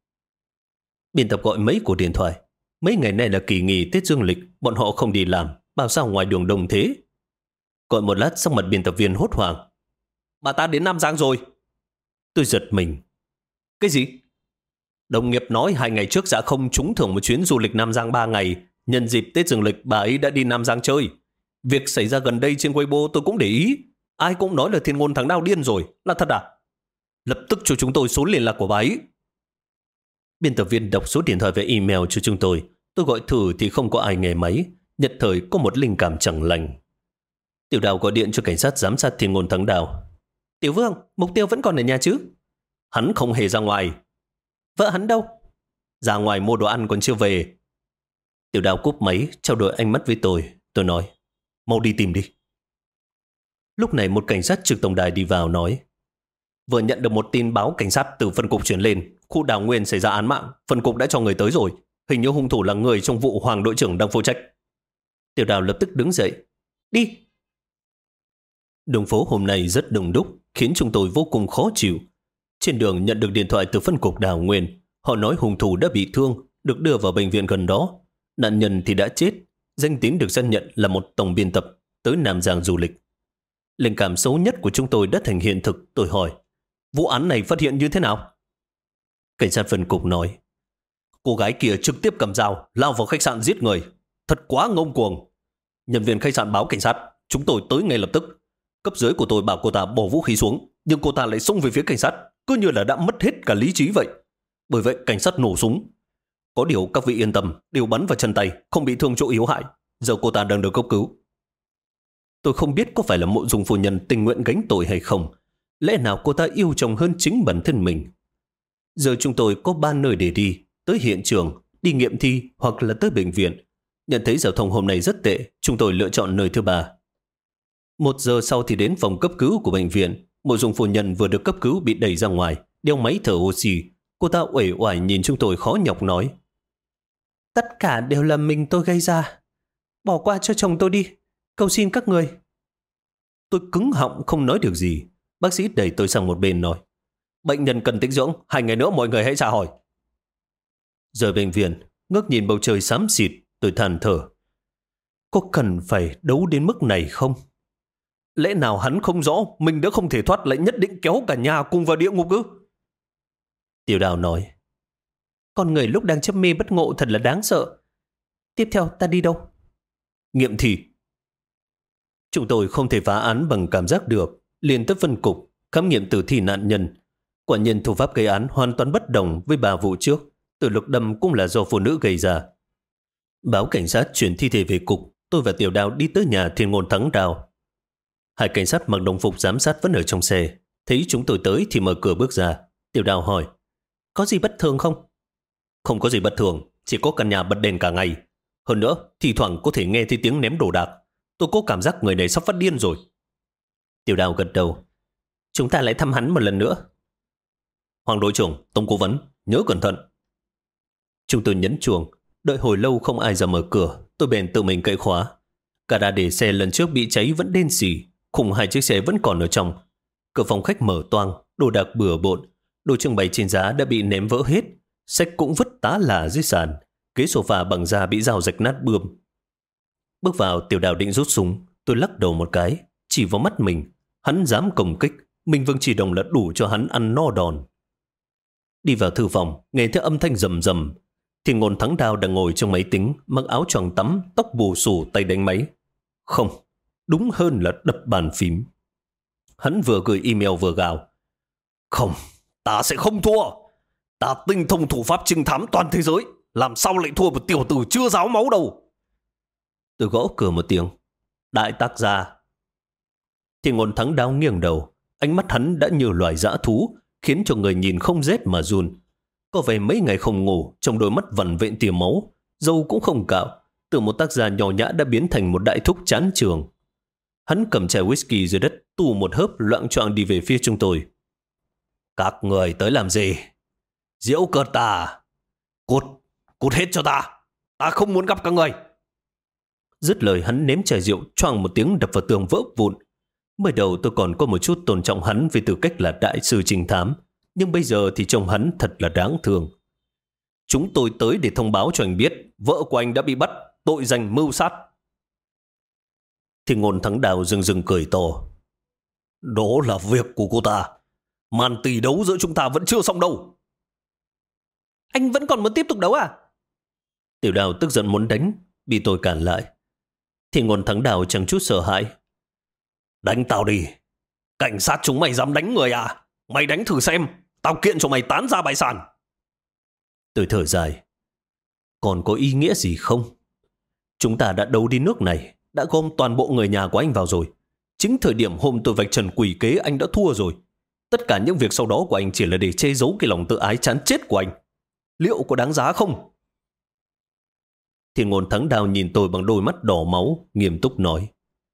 Biên tập gọi mấy cuộc điện thoại. Mấy ngày nay là kỳ nghỉ Tết Dương lịch, bọn họ không đi làm, bảo sao ngoài đường đông thế. Gọi một lát, sắc mặt biên tập viên hốt hoảng: Bà ta đến Nam Giang rồi. Tôi giật mình. Cái gì? Đồng nghiệp nói 2 ngày trước Dạ Không trúng thưởng một chuyến du lịch Nam Giang 3 ngày. Nhân dịp Tết Dương lịch, bà ấy đã đi Nam Giang chơi. Việc xảy ra gần đây trên Weibo tôi cũng để ý. Ai cũng nói là Thiên Ngôn Thắng Đao điên rồi. Là thật à? Lập tức cho chúng tôi số liên lạc của bà ấy. Biên tập viên đọc số điện thoại và email cho chúng tôi. Tôi gọi thử thì không có ai nghe máy. Nhất thời có một linh cảm chẳng lành. Tiểu Đào gọi điện cho cảnh sát giám sát Thiên Ngôn Thắng Đào. Tiểu Vương, mục tiêu vẫn còn ở nhà chứ? Hắn không hề ra ngoài. Vợ hắn đâu? Ra ngoài mua đồ ăn còn chưa về. Tiểu Đào cúp máy, trao đổi ánh mắt với tôi. Tôi nói: Mau đi tìm đi. Lúc này một cảnh sát trực tổng đài đi vào nói: Vừa nhận được một tin báo cảnh sát từ phân cục chuyển lên, khu Đào Nguyên xảy ra án mạng, phân cục đã cho người tới rồi. Hình như hung thủ là người trong vụ Hoàng đội trưởng đang phụ trách. Tiểu Đào lập tức đứng dậy. Đi. Đường phố hôm nay rất đông đúc, khiến chúng tôi vô cùng khó chịu. Trên đường nhận được điện thoại từ phân cục Đào Nguyên. Họ nói hung thủ đã bị thương, được đưa vào bệnh viện gần đó. Nạn nhân thì đã chết. Danh tính được xác nhận là một tổng biên tập tới Nam Giang du lịch. Linh cảm xấu nhất của chúng tôi đã thành hiện thực. Tôi hỏi: Vụ án này phát hiện như thế nào? Cảnh sát phân cục nói: Cô gái kia trực tiếp cầm dao lao vào khách sạn giết người. Thật quá ngông cuồng. Nhân viên khách sạn báo cảnh sát. Chúng tôi tới ngay lập tức. Cấp dưới của tôi bảo cô ta bỏ vũ khí xuống, nhưng cô ta lại xông về phía cảnh sát, cứ như là đã mất hết cả lý trí vậy. Bởi vậy cảnh sát nổ súng. Có điều các vị yên tâm, đều bắn vào chân tay, không bị thương chỗ yếu hại. Giờ cô ta đang được cấp cứu. Tôi không biết có phải là Mộ Dung phu nhân tình nguyện gánh tội hay không. Lẽ nào cô ta yêu chồng hơn chính bản thân mình? Giờ chúng tôi có 3 nơi để đi: tới hiện trường, đi nghiệm thi hoặc là tới bệnh viện. Nhận thấy giao thông hôm nay rất tệ, chúng tôi lựa chọn nơi thứ 3. 1 giờ sau thì đến phòng cấp cứu của bệnh viện. Mộ Dung phu nhân vừa được cấp cứu bị đẩy ra ngoài, đeo máy thở oxy. Cô ta uể oải nhìn chúng tôi khó nhọc nói: Tất cả đều là mình tôi gây ra. Bỏ qua cho chồng tôi đi. Cầu xin các người. Tôi cứng họng không nói được gì. Bác sĩ đẩy tôi sang một bên nói: Bệnh nhân cần tĩnh dưỡng, 2 ngày nữa mọi người hãy tra hỏi. Rời bệnh viện, ngước nhìn bầu trời xám xịt, tôi than thở. Có cần phải đấu đến mức này không? Lẽ nào hắn không rõ mình đã không thể thoát lại nhất định kéo cả nhà cùng vào địa ngục ư? Tiểu Đào nói, con người lúc đang chấp mê bất ngộ thật là đáng sợ. Tiếp theo ta đi đâu? Nghiệm thi. Chúng tôi không thể phá án bằng cảm giác được, liền tới phân cục khám nghiệm tử thi nạn nhân. Quả nhiên thủ pháp gây án hoàn toàn bất đồng với 3 vụ trước. Tử lực đâm cũng là do phụ nữ gây ra. Báo cảnh sát chuyển thi thể về cục. Tôi và Tiểu Đào đi tới nhà Thiên Ngôn Thắng Đào. 2 cảnh sát mặc đồng phục giám sát vẫn ở trong xe. Thấy chúng tôi tới thì mở cửa bước ra. Tiểu Đào hỏi, có gì bất thường không? Không có gì bất thường, chỉ có căn nhà bật đèn cả ngày. Hơn nữa, thì thoảng có thể nghe thấy tiếng ném đồ đạc. Tôi có cảm giác người này sắp phát điên rồi. Tiểu Đào gật đầu. Chúng ta lại thăm hắn một lần nữa. Hoàng đội trưởng, Tông cố vấn, nhớ cẩn thận. Chúng tôi nhấn chuông. Đợi hồi lâu không ai ra mở cửa, tôi bèn tự mình cậy khóa. Gara để xe lần trước bị cháy vẫn đen xỉ, khung 2 chiếc xe vẫn còn ở trong. Cửa phòng khách mở toang, đồ đạc bừa bộn, đồ trưng bày trên giá đã bị ném vỡ hết, sách cũng vứt tá là dưới sàn, ghế sofa bằng da bị dao rạch nát bươm. Bước vào, Tiểu Đào định rút súng, tôi lắc đầu một cái, chỉ vào mắt mình. Hắn dám công kích, mình Vương Chỉ Đồng là đủ cho hắn ăn no đòn. Đi vào thư phòng, nghe thấy âm thanh rầm rầm. Thiên Ngôn Thắng Đào đang ngồi trong máy tính, mặc áo choàng tắm, tóc bù xù, tay đánh máy. Không, đúng hơn là đập bàn phím. Hắn vừa gửi email vừa gào. Không, ta sẽ không thua. Ta tinh thông thủ pháp trinh thám toàn thế giới, làm sao lại thua một tiểu tử chưa ráo máu đâu. Tôi gõ cửa một tiếng. Đại tác gia. Thiên Ngôn Thắng Đào nghiêng đầu, ánh mắt hắn đã như loài dã thú, khiến cho người nhìn không rét mà run. Có vẻ mấy ngày không ngủ, trong đôi mắt vằn vện tia máu, râu cũng không cạo, từ một tác gia nhỏ nhã đã biến thành một đại thúc chán trường. Hắn cầm chai whisky dưới đất, tù một hớp loạng choạng đi về phía chúng tôi. Các người tới làm gì? Giễu cợt ta? Cút hết cho ta. Ta không muốn gặp các người. Dứt lời hắn ném chai rượu choang một tiếng đập vào tường vỡ vụn. Mới đầu tôi còn có một chút tôn trọng hắn vì tư cách là đại sư trinh thám, nhưng bây giờ thì trông hắn thật là đáng thương. Chúng tôi tới để thông báo cho anh biết vợ của anh đã bị bắt, tội danh mưu sát. Thiên Ngôn Thắng Đào rừng rừng cười to. Đó là việc của cô ta. Màn tỷ đấu giữa chúng ta vẫn chưa xong đâu. Anh vẫn còn muốn tiếp tục đấu à? Tiểu Đào tức giận muốn đánh, bị tôi cản lại. Thiên Ngôn Thắng Đào chẳng chút sợ hãi. Đánh tao đi. Cảnh sát chúng mày dám đánh người à? Mày đánh thử xem, tao kiện cho mày tán ra bại sản. Tôi thở dài. Còn có ý nghĩa gì không? Chúng ta đã đấu đi nước này, đã gom toàn bộ người nhà của anh vào rồi. Chính thời điểm hôm tôi vạch trần quỷ kế anh đã thua rồi. Tất cả những việc sau đó của anh chỉ là để che giấu cái lòng tự ái chán chết của anh. Liệu có đáng giá không? Thiên Ngôn Thắng Đào nhìn tôi bằng đôi mắt đỏ máu, nghiêm túc nói.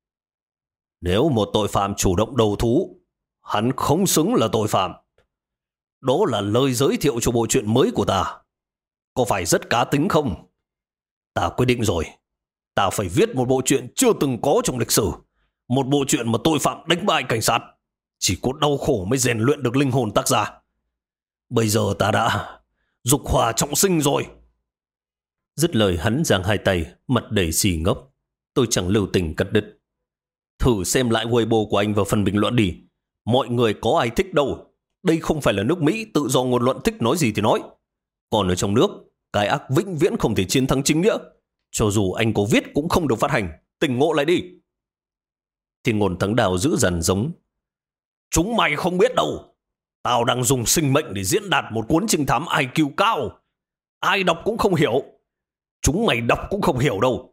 Nếu một tội phạm chủ động đầu thú, hắn không xứng là tội phạm. Đó là lời giới thiệu cho bộ truyện mới của ta. Có phải rất cá tính không? Ta quyết định rồi. Ta phải viết một bộ truyện chưa từng có trong lịch sử. Một bộ truyện mà tội phạm đánh bại cảnh sát. Chỉ có đau khổ mới rèn luyện được linh hồn tác giả. Bây giờ ta đã dục hỏa trọng sinh rồi. Dứt lời hắn giang hai tay, mặt đầy xì ngốc. Tôi chẳng lưu tình cắt đứt. Thử xem lại Weibo của anh vào phần bình luận đi. Mọi người có ai thích đâu. Đây không phải là nước Mỹ, tự do ngôn luận, thích nói gì thì nói. Còn ở trong nước, cái ác vĩnh viễn không thể chiến thắng chính nghĩa. Cho dù anh có viết cũng không được phát hành. Tỉnh ngộ lại đi. Thiên Ngôn Thắng Đào dữ dằn giống. Chúng mày không biết đâu. Tao đang dùng sinh mệnh để diễn đạt một cuốn trinh thám IQ cao. Ai đọc cũng không hiểu. Chúng mày đọc cũng không hiểu đâu.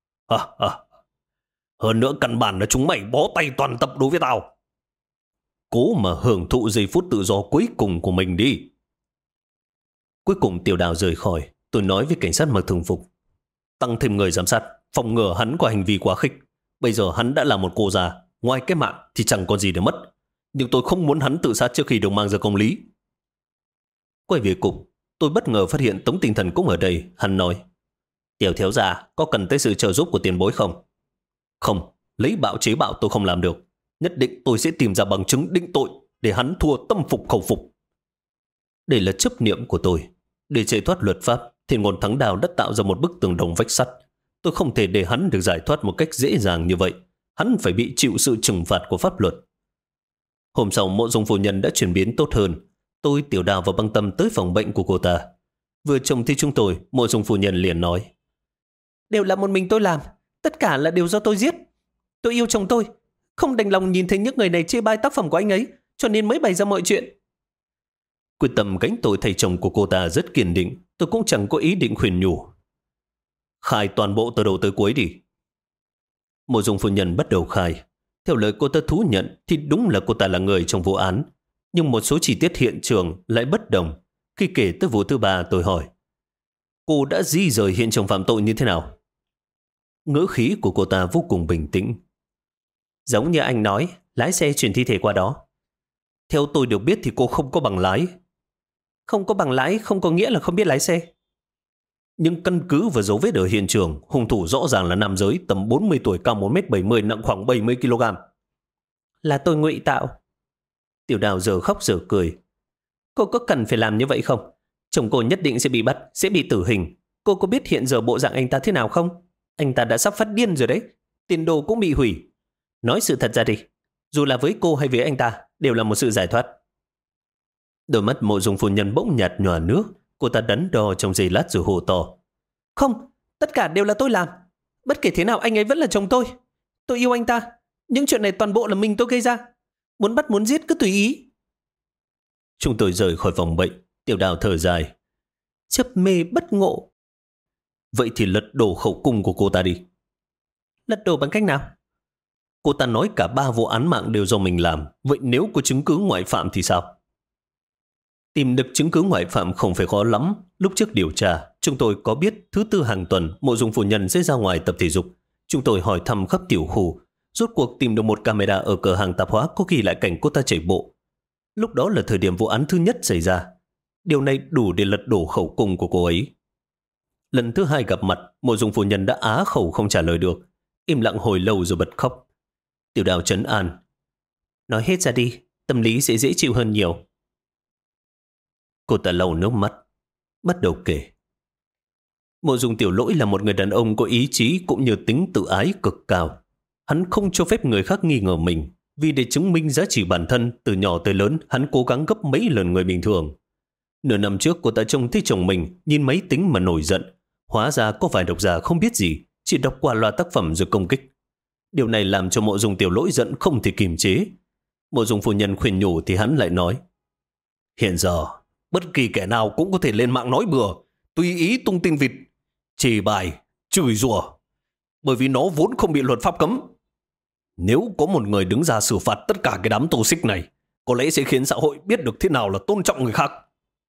Hơn nữa căn bản là chúng mày bó tay toàn tập đối với tao. Cố mà hưởng thụ giây phút tự do cuối cùng của mình đi. Cuối cùng Tiểu Đào rời khỏi. Tôi nói với cảnh sát mặc thường phục. Tăng thêm người giám sát, phòng ngừa hắn có hành vi quá khích. Bây giờ hắn đã là một cô già, ngoài cái mạng thì chẳng còn gì để mất. Nhưng tôi không muốn hắn tự sát trước khi được mang ra công lý. Quay về cục, tôi bất ngờ phát hiện Tống Tinh Thần cũng ở đây. Hắn nói, Tiểu thiếu gia, có cần tới sự trợ giúp của tiền bối không? Không, lấy bạo chế bạo tôi không làm được. Nhất định tôi sẽ tìm ra bằng chứng định tội để hắn thua tâm phục khẩu phục. Đây là chấp niệm của tôi. Để chạy thoát luật pháp, Thiên Ngôn Thắng Đao đã tạo ra một bức tường đồng vách sắt. Tôi không thể để hắn được giải thoát một cách dễ dàng như vậy. Hắn phải bị chịu sự trừng phạt của pháp luật. Hôm sau, Mộ Dung phu nhân đã chuyển biến tốt hơn. Tôi, Tiểu Đào và Băng Tâm tới phòng bệnh của cô ta. Vừa trông thấy chúng tôi, Mộ Dung phu nhân liền nói: đều là một mình tôi làm, tất cả là đều do tôi giết. Tôi yêu chồng tôi, không đành lòng nhìn thấy những người này chê bai tác phẩm của anh ấy, cho nên mới bày ra mọi chuyện. Quyết tâm gánh tội thay chồng của cô ta rất kiên định. Tôi cũng chẳng có ý định khuyên nhủ. Khai toàn bộ từ đầu tới cuối đi. Mộ Dung phu nhân bắt đầu khai. Theo lời cô ta thú nhận thì đúng là cô ta là người trong vụ án, nhưng một số chi tiết hiện trường lại bất đồng. Khi kể tới vụ thứ ba, tôi hỏi: cô đã di rời hiện trường phạm tội như thế nào? Ngữ khí của cô ta vô cùng bình tĩnh. Giống như anh nói, lái xe chuyển thi thể qua đó. Theo tôi được biết thì cô không có bằng lái. Không có bằng lái không có nghĩa là không biết lái xe. Nhưng căn cứ và dấu vết ở hiện trường, hung thủ rõ ràng là nam giới tầm 40 tuổi, cao 1m70, nặng khoảng 70 kg. Là tôi ngụy tạo. Tiểu Đào giờ khóc giờ cười. Cô có cần phải làm như vậy không? Chồng cô nhất định sẽ bị bắt, sẽ bị tử hình. Cô có biết hiện giờ bộ dạng anh ta thế nào không? Anh ta đã sắp phát điên rồi đấy. Tiền đồ cũng bị hủy. Nói sự thật ra đi. Dù là với cô hay với anh ta, đều là một sự giải thoát. Đôi mắt Mộ Dung phu nhân bỗng nhạt nhòa nước. Cô ta đắn đo trong giây lát rồi hô to: không, tất cả đều là tôi làm. Bất kể thế nào anh ấy vẫn là chồng tôi. Tôi yêu anh ta. Những chuyện này toàn bộ là mình tôi gây ra. Muốn bắt muốn giết cứ tùy ý. Chúng tôi rời khỏi phòng bệnh. Tiểu Đào thở dài: chấp mê bất ngộ. Vậy thì lật đổ khẩu cung của cô ta đi. Lật đổ bằng cách nào? Cô ta nói cả 3 vụ án mạng đều do mình làm. Vậy nếu có chứng cứ ngoại phạm thì sao? Tìm được chứng cứ ngoại phạm không phải khó lắm. Lúc trước điều tra, chúng tôi có biết thứ Tư hàng tuần Mộ Dung phu nhân sẽ ra ngoài tập thể dục. Chúng tôi hỏi thăm khắp tiểu khu, rốt cuộc tìm được một camera ở cửa hàng tạp hóa có ghi lại cảnh cô ta chạy bộ. Lúc đó là thời điểm vụ án thứ nhất xảy ra. Điều này đủ để lật đổ khẩu cung của cô ấy. Lần thứ 2 gặp mặt, Mộ Dung phu nhân đã á khẩu không trả lời được, im lặng hồi lâu rồi bật khóc. Tiểu Đào trấn an: nói hết ra đi, tâm lý sẽ dễ chịu hơn nhiều. Cô ta lau nước mắt, bắt đầu kể. Mộ Dung Tiểu Lỗi là một người đàn ông có ý chí cũng như tính tự ái cực cao. Hắn không cho phép người khác nghi ngờ mình. Vì để chứng minh giá trị bản thân, từ nhỏ tới lớn, hắn cố gắng gấp mấy lần người bình thường. Nửa năm trước cô ta trông thấy chồng mình nhìn máy tính mà nổi giận. Hóa ra có vài độc giả không biết gì, chỉ đọc qua loa tác phẩm rồi công kích. Điều này làm cho Mộ Dung Tiểu Lỗi giận không thể kiềm chế. Mộ Dung phu nhân khuyên nhủ thì hắn lại nói: hiện giờ bất kỳ kẻ nào cũng có thể lên mạng nói bừa, tùy ý tung tin vịt, chê bài, chửi rủa, bởi vì nó vốn không bị luật pháp cấm. Nếu có một người đứng ra xử phạt tất cả cái đám tô xích này, có lẽ sẽ khiến xã hội biết được thế nào là tôn trọng người khác.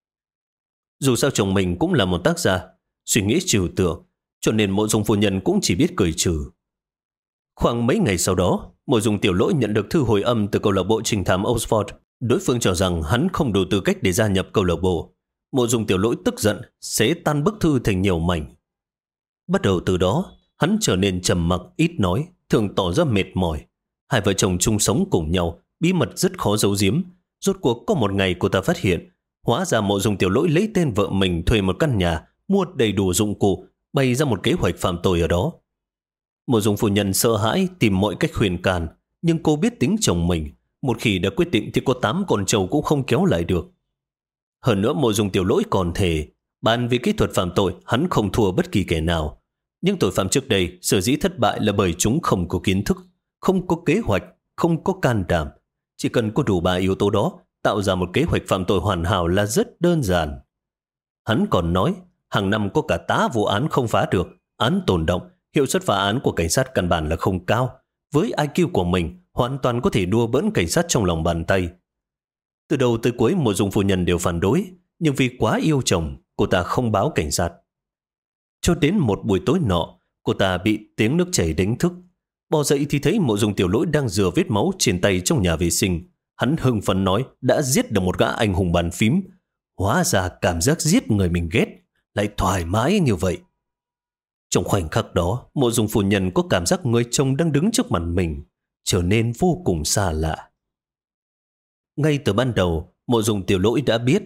Dù sao chồng mình cũng là một tác giả, suy nghĩ trừu tượng, cho nên Mộ Dung phu nhân cũng chỉ biết cười trừ. Khoảng mấy ngày sau đó, Mộ Dung Tiểu Lỗi nhận được thư hồi âm từ câu lạc bộ trinh thám Oxford. Đối phương cho rằng hắn không đủ tư cách để gia nhập câu lạc bộ. Mộ Dung Tiểu Lỗi tức giận, xé tan bức thư thành nhiều mảnh. Bắt đầu từ đó, hắn trở nên trầm mặc, ít nói, thường tỏ ra mệt mỏi. Hai vợ chồng chung sống cùng nhau, bí mật rất khó giấu giếm. Rốt cuộc có một ngày cô ta phát hiện, hóa ra Mộ Dung Tiểu Lỗi lấy tên vợ mình thuê một căn nhà, mua đầy đủ dụng cụ, bày ra một kế hoạch phạm tội ở đó. Mộ Dung phu nhân sợ hãi tìm mọi cách khuyên can, nhưng cô biết tính chồng mình, một khi đã quyết định thì có 8 con trâu cũng không kéo lại được. Hơn nữa Mộ Dung Tiểu Lỗi còn thề, bàn về kỹ thuật phạm tội hắn không thua bất kỳ kẻ nào. Nhưng tội phạm trước đây sở dĩ thất bại là bởi chúng không có kiến thức, không có kế hoạch, không có can đảm. Chỉ cần có đủ 3 yếu tố đó, tạo ra một kế hoạch phạm tội hoàn hảo là rất đơn giản. Hắn còn nói, hàng năm có cả tá vụ án không phá được, án tồn động, hiệu suất phá án của cảnh sát căn bản là không cao. Với IQ của mình, hoàn toàn có thể đua bỡn cảnh sát trong lòng bàn tay. Từ đầu tới cuối Mộ Dung phu nhân đều phản đối, nhưng vì quá yêu chồng, cô ta không báo cảnh sát. Cho đến một buổi tối nọ, cô ta bị tiếng nước chảy đánh thức. Bò dậy thì thấy Mộ Dung Tiểu Lỗi đang rửa vết máu trên tay trong nhà vệ sinh. Hắn hưng phấn nói đã giết được một gã anh hùng bàn phím. Hóa ra cảm giác giết người mình ghét lại thoải mái như vậy. Trong khoảnh khắc đó, Mộ Dung phu nhân có cảm giác người chồng đang đứng trước mặt mình, trở nên vô cùng xa lạ. Ngay từ ban đầu, Mộ Dung Tiểu Lỗi đã biết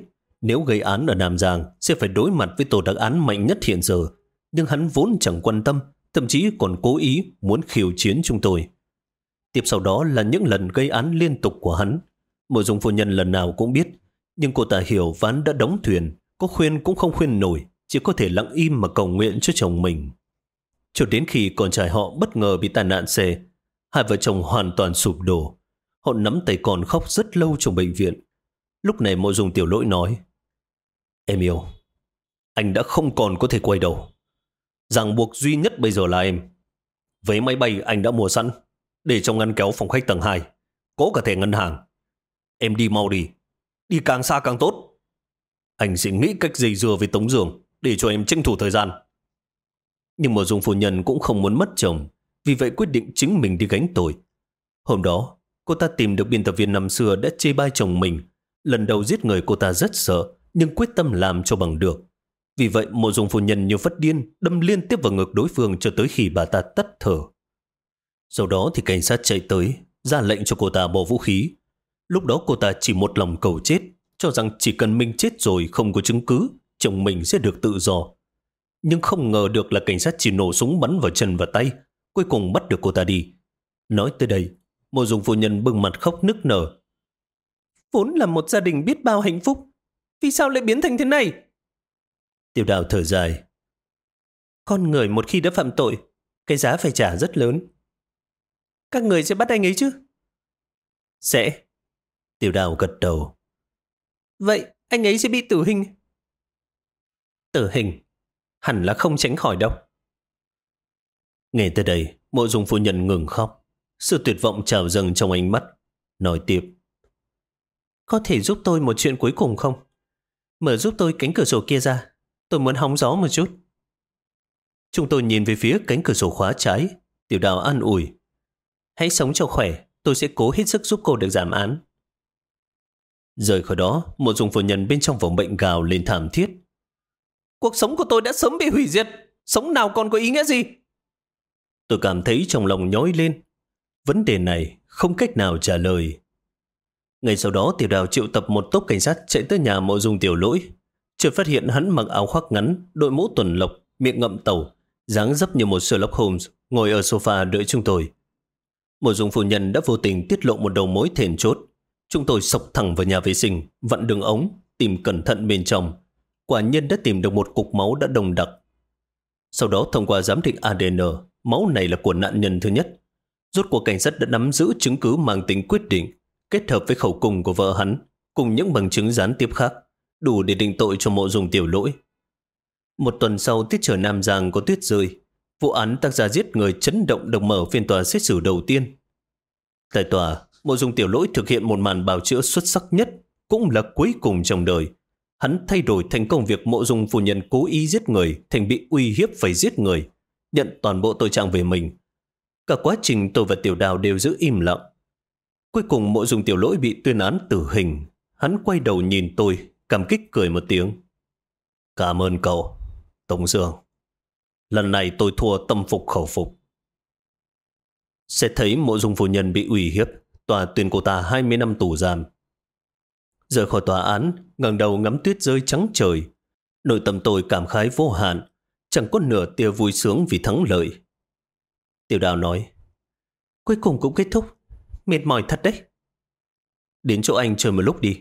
Nếu gây án ở Nam Giang sẽ phải đối mặt với tổ đặc án mạnh nhất hiện giờ, nhưng hắn vốn chẳng quan tâm, thậm chí còn cố ý muốn khiêu chiến chúng tôi. Tiếp sau đó là những lần gây án liên tục của hắn. Mộ Dung phu nhân lần nào cũng biết, nhưng cô ta hiểu ván đã đóng thuyền, có khuyên cũng không khuyên nổi, chỉ có thể lặng im mà cầu nguyện cho chồng mình. Cho đến khi con trai họ bất ngờ bị tai nạn xe, hai vợ chồng hoàn toàn sụp đổ. Họ nắm tay con khóc rất lâu trong bệnh viện. Lúc này Mộ Dung Tiểu Lỗi nói: Em yêu, anh đã không còn có thể quay đầu. Ràng buộc duy nhất bây giờ là em. Vé máy bay anh đã mua sẵn, để trong ngăn kéo phòng khách tầng 2, có cả thẻ ngân hàng. Em đi mau đi, đi càng xa càng tốt. Anh sẽ nghĩ cách dây dưa với Tống Dương để cho em tranh thủ thời gian. Nhưng Mộ Dung phu nhân cũng không muốn mất chồng, vì vậy quyết định chính mình đi gánh tội. Hôm đó, cô ta tìm được biên tập viên năm xưa đã chê bai chồng mình. Lần đầu giết người cô ta rất sợ, nhưng quyết tâm làm cho bằng được. Vì vậy Mộ Dung phu nhân như phát điên đâm liên tiếp vào ngực đối phương cho tới khi bà ta tắt thở. Sau đó thì cảnh sát chạy tới, ra lệnh cho cô ta bỏ vũ khí. Lúc đó cô ta chỉ một lòng cầu chết, cho rằng chỉ cần mình chết rồi không có chứng cứ, chồng mình sẽ được tự do. Nhưng không ngờ được là cảnh sát chỉ nổ súng bắn vào chân và tay, cuối cùng bắt được cô ta đi. Nói tới đây, Mộ Dung phu nhân bừng mặt khóc nức nở. Vốn là một gia đình biết bao hạnh phúc, vì sao lại biến thành thế này? Tiểu Đào thở dài. Con người một khi đã phạm tội, cái giá phải trả rất lớn. Các người sẽ bắt anh ấy chứ? Sẽ. Tiểu Đào gật đầu. Vậy anh ấy sẽ bị tử hình? Tử hình? Hẳn là không tránh khỏi đâu. Nghe tới đây, Mộ Dung phu nhân ngừng khóc. Sự tuyệt vọng trào dâng trong ánh mắt. Nói tiếp. Có thể giúp tôi một chuyện cuối cùng không? Mở giúp tôi cánh cửa sổ kia ra. Tôi muốn hóng gió một chút. Chúng tôi nhìn về phía cánh cửa sổ khóa trái. Tiểu Đào an ủi. Hãy sống cho khỏe, tôi sẽ cố hết sức giúp cô được giảm án. Rời khỏi đó, Mộ Dung phu nhân bên trong phòng bệnh gào lên thảm thiết. Cuộc sống của tôi đã sớm bị hủy diệt, sống nào còn có ý nghĩa gì? Tôi cảm thấy trong lòng nhói lên. Vấn đề này không cách nào trả lời. Ngay sau đó Tiểu Đào triệu tập một tốp cảnh sát chạy tới nhà Mộ Dung Tiểu Lỗi. Chợt phát hiện hắn mặc áo khoác ngắn, đội mũ tuần lộc, miệng ngậm tàu, dáng dấp như một Sherlock Holmes ngồi ở sofa đợi chúng tôi. Mộ Dung phu nhân đã vô tình tiết lộ một đầu mối then chốt. Chúng tôi xộc thẳng vào nhà vệ sinh, vặn đường ống, tìm cẩn thận bên trong. Quả nhiên đã tìm được một cục máu đã đông đặc. Sau đó thông qua giám định ADN, máu này là của nạn nhân thứ nhất. Rốt cuộc cảnh sát đã nắm giữ chứng cứ mang tính quyết định, kết hợp với khẩu cung của vợ hắn, cùng những bằng chứng gián tiếp khác, đủ để định tội cho Mộ Dung Tiểu Lỗi. Một tuần sau, tiết trời Nam Giang có tuyết rơi. Vụ án tác giả giết người chấn động được mở phiên tòa xét xử đầu tiên. Tại tòa, Mộ Dung Tiểu Lỗi thực hiện một màn bào chữa xuất sắc nhất, cũng là cuối cùng trong đời. Hắn thay đổi thành công việc Mộ Dung phu nhân cố ý giết người thành bị uy hiếp phải giết người, nhận toàn bộ tội trạng về mình. Cả quá trình tôi và Tiểu Đào đều giữ im lặng. Cuối cùng Mộ Dung Tiểu Lỗi bị tuyên án tử hình. Hắn quay đầu nhìn tôi, cảm kích cười một tiếng. Cảm ơn cậu, Tống Dương. Lần này tôi thua tâm phục khẩu phục. Sẽ thấy Mộ Dung phu nhân bị uy hiếp, tòa tuyên cô ta 20 năm tù giam. Rời khỏi tòa án, ngẩng đầu ngắm tuyết rơi trắng trời. Nội tâm tôi cảm khái vô hạn, chẳng có nửa tia vui sướng vì thắng lợi. Tiểu Đào nói, cuối cùng cũng kết thúc, mệt mỏi thật đấy. Đến chỗ anh chơi một lúc đi.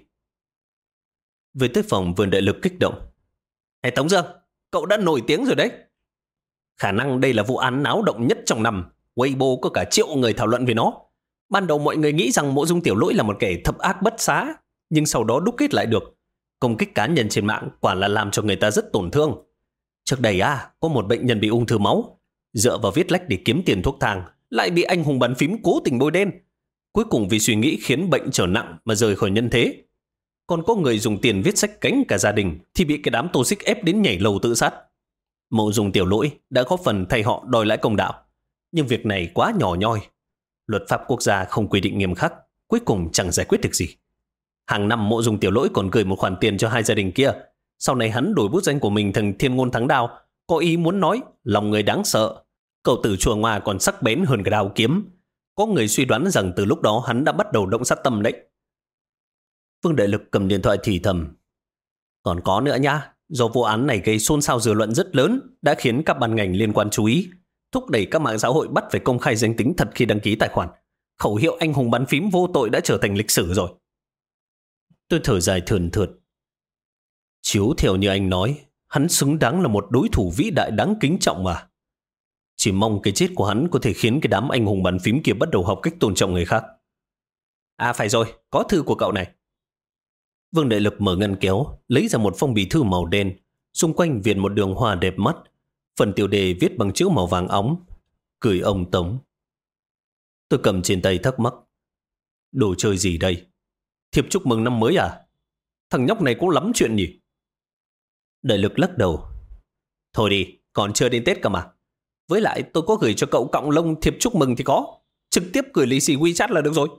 Về tới phòng, Vườn Đại Lực kích động. Ê Tống Dương, cậu đã nổi tiếng rồi đấy. Khả năng đây là vụ án náo động nhất trong năm. Weibo có cả triệu người thảo luận về nó. Ban đầu mọi người nghĩ rằng Mộ Dung Tiểu Lỗi là một kẻ thập ác bất xá, nhưng sau đó đúc kết lại được. Công kích cá nhân trên mạng quả là làm cho người ta rất tổn thương. Trước đây có một bệnh nhân bị ung thư máu, dựa vào viết lách để kiếm tiền thuốc thang, lại bị anh hùng bàn phím cố tình bôi đen. Cuối cùng vì suy nghĩ khiến bệnh trở nặng mà rời khỏi nhân thế. Còn có người dùng tiền viết sách cánh cả gia đình thì bị cái đám Tô Xích ép đến nhảy lầu tự sát. Mộ Dung Tiểu Lỗi đã góp phần thay họ đòi lại công đạo. Nhưng việc này quá nhỏ nhoi. Luật pháp quốc gia không quy định nghiêm khắc, cuối cùng chẳng giải quyết được gì. Hàng năm Mộ Dung Tiểu Lỗi còn gửi một khoản tiền cho hai gia đình kia. Sau này hắn đổi bút danh của mình thành Thiên Ngôn Thắng Đao, có ý muốn nói lòng người đáng sợ. Cậu tử chùa Ngoa còn sắc bén hơn cả đao kiếm. Có người suy đoán rằng từ lúc đó hắn đã bắt đầu động sát tâm đấy. Vương Đại Lực cầm điện thoại thì thầm. Còn có nữa nha, do vụ án này gây xôn xao dư luận rất lớn, đã khiến các ban ngành liên quan chú ý, thúc đẩy các mạng xã hội bắt phải công khai danh tính thật khi đăng ký tài khoản. Khẩu hiệu anh hùng bán phím vô tội đã trở thành lịch sử rồi. Tôi thở dài thườn thượt. Chiếu theo như anh nói, hắn xứng đáng là một đối thủ vĩ đại đáng kính trọng mà. Chỉ mong cái chết của hắn có thể khiến cái đám anh hùng bàn phím kia bắt đầu học cách tôn trọng người khác. À phải rồi, có thư của cậu này. Vương Đại Lực mở ngăn kéo, lấy ra một phong bì thư màu đen, xung quanh viền một đường hoa đẹp mắt. Phần tiêu đề viết bằng chữ màu vàng óng. Gửi ông Tống. Tôi cầm trên tay thắc mắc. Đồ chơi gì đây? Thiệp chúc mừng năm mới à? Thằng nhóc này cũng lắm chuyện nhỉ? Đại Lực lắc đầu. Thôi đi, còn chưa đến Tết cơ mà. Với lại tôi có gửi cho cậu cọng lông thiệp chúc mừng thì có. Trực tiếp gửi lì xì WeChat là được rồi.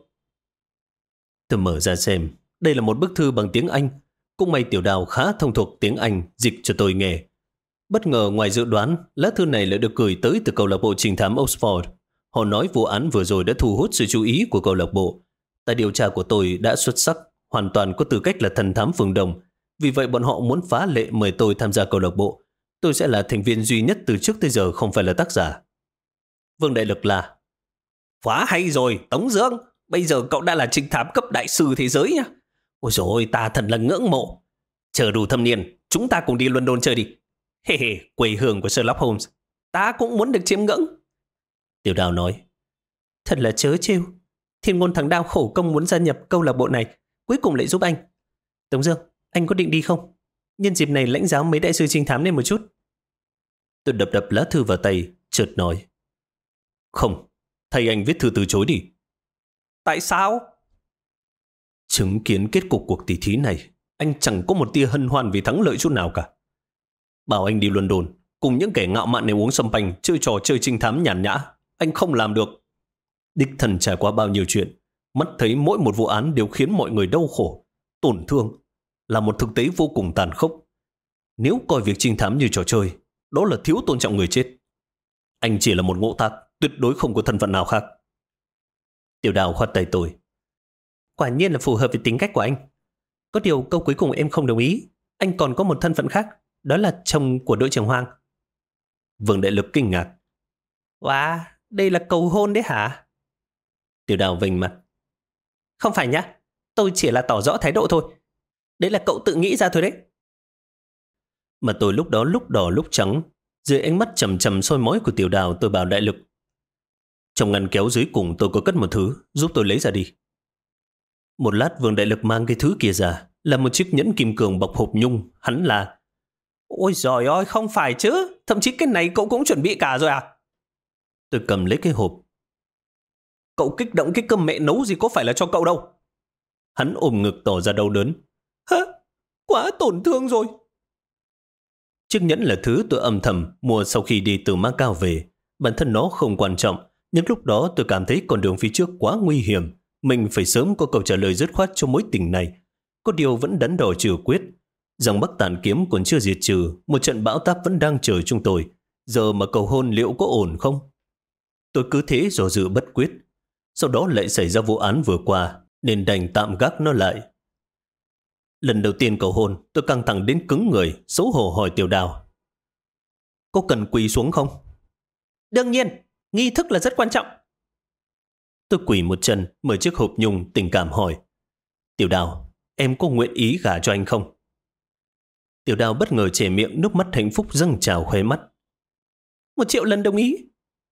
Tôi mở ra xem. Đây là một bức thư bằng tiếng Anh. Cũng may Tiểu Đào khá thông thuộc tiếng Anh, dịch cho tôi nghe. Bất ngờ ngoài dự đoán, lá thư này lại được gửi tới từ câu lạc bộ trinh thám Oxford. Họ nói vụ án vừa rồi đã thu hút sự chú ý của câu lạc bộ. Tài điều tra của tôi đã xuất sắc, hoàn toàn có tư cách là thần thám phường đồng. Vì vậy bọn họ muốn phá lệ mời tôi tham gia câu lạc bộ. Tôi sẽ là thành viên duy nhất từ trước tới giờ không phải là tác giả. Vương Đại Lực là: quá hay rồi, Tống Dương. Bây giờ cậu đã là trinh thám cấp đại sư thế giới nha. Ôi dồi ôi, ta thật là ngưỡng mộ. Chờ đủ thâm niên, chúng ta cùng đi London chơi đi. Hê hê, quê hương của Sherlock Holmes. Ta cũng muốn được chiêm ngưỡng. Tiểu Đào nói: thật là chớ trêu. Thiên ngôn thằng Đao khổ công muốn gia nhập câu lạc bộ này, cuối cùng lại giúp anh. Tống Dương, anh có định đi không? Nhân dịp này lãnh giáo mấy đại sư trinh thám lên một chút. Tôi đập đập lá thư vào tay, chợt nói: không, thầy anh viết thư từ chối đi. Tại sao? Chứng kiến kết cục cuộc tỷ thí này, anh chẳng có một tia hân hoan vì thắng lợi chút nào cả. Bảo anh đi London cùng những kẻ ngạo mạn này uống sâm panh, chơi trò chơi trinh thám nhàn nhã, anh không làm được. Đích thân trải qua bao nhiêu chuyện, mắt thấy mỗi một vụ án đều khiến mọi người đau khổ, tổn thương, là một thực tế vô cùng tàn khốc. Nếu coi việc trinh thám như trò chơi, đó là thiếu tôn trọng người chết. Anh chỉ là một ngộ tác, tuyệt đối không có thân phận nào khác. Tiểu Đào khoát tay tôi. Quả nhiên là phù hợp với tính cách của anh. Có điều câu cuối cùng em không đồng ý. Anh còn có một thân phận khác, đó là chồng của đội trưởng Hoàng. Vương Đại Lực kinh ngạc. Wow, đây là cầu hôn đấy hả? Tiểu Đào vênh mặt. Không phải nhá, tôi chỉ là tỏ rõ thái độ thôi. Đấy là cậu tự nghĩ ra thôi đấy. Mà tôi lúc đó lúc đỏ lúc trắng, dưới ánh mắt trầm trầm soi mói của Tiểu Đào, tôi bảo Đại Lực. Trong ngăn kéo dưới cùng tôi có cất một thứ, giúp tôi lấy ra đi. Một lát Vương Đại Lực mang cái thứ kia ra, là một chiếc nhẫn kim cương bọc hộp nhung. Hắn là: ôi giời ơi, không phải chứ, thậm chí cái này cậu cũng chuẩn bị cả rồi à? Tôi cầm lấy cái hộp. Cậu kích động cái cơm mẹ nấu gì có phải là cho cậu đâu. Hắn ôm ngực tỏ ra đau đớn. Hả? Quá tổn thương rồi. Chiếc nhẫn là thứ tôi âm thầm mua sau khi đi từ Macau về. Bản thân nó không quan trọng, nhưng lúc đó tôi cảm thấy con đường phía trước quá nguy hiểm. Mình phải sớm có câu trả lời dứt khoát cho mối tình này. Có điều vẫn đắn đo chưa quyết. Rằng Bắc Tản Kiếm còn chưa diệt trừ, một trận bão táp vẫn đang chờ chúng tôi. Giờ mà cầu hôn liệu có ổn không? Tôi cứ thế do dự bất quyết. Sau đó lại xảy ra vụ án vừa qua, nên đành tạm gác nó lại. Lần đầu tiên cầu hôn, tôi căng thẳng đến cứng người, xấu hổ hỏi Tiểu Đào. Có cần quỳ xuống không? Đương nhiên, nghi thức là rất quan trọng. Tôi quỳ một chân, mở chiếc hộp nhung, tình cảm hỏi. Tiểu Đào, em có nguyện ý gả cho anh không? Tiểu Đào bất ngờ chảy miệng, nước mắt hạnh phúc dâng trào khóe mắt. 1.000.000 lần đồng ý.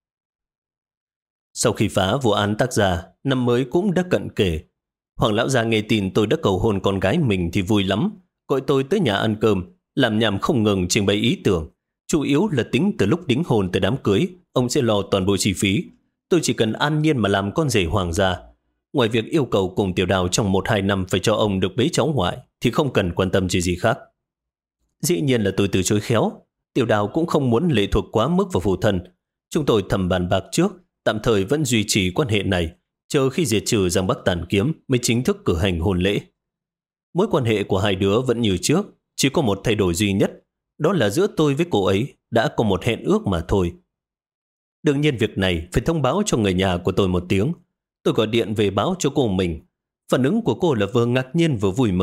Sau khi phá vụ án tác gia, năm mới cũng đã cận kề. Hoàng lão già nghe tin tôi đã cầu hôn con gái mình thì vui lắm, gọi tôi tới nhà ăn cơm, làm nhảm không ngừng trình bày ý tưởng. Chủ yếu là tính từ lúc đính hôn tới đám cưới, ông sẽ lo toàn bộ chi phí. Tôi chỉ cần an nhiên mà làm con rể hoàng gia. Ngoài việc yêu cầu cùng Tiểu Đào trong 1-2 năm phải cho ông được bế cháu ngoại, thì không cần quan tâm chuyện gì khác. Dĩ nhiên là tôi từ chối khéo. Tiểu Đào cũng không muốn lệ thuộc quá mức vào phụ thân. Chúng tôi thầm bàn bạc trước, tạm thời vẫn duy trì quan hệ này, chờ khi diệt trừ Giang Bắc Tản Kiếm mới chính thức cử hành hôn lễ. Mối quan hệ của hai đứa vẫn như trước, chỉ có một thay đổi duy nhất, đó là giữa tôi với cô ấy đã có một hẹn ước mà thôi. Đương nhiên việc này phải thông báo cho người nhà của tôi một tiếng. Tôi gọi điện về báo cho cô mình. Phản ứng của cô là vừa ngạc nhiên vừa vui mừng.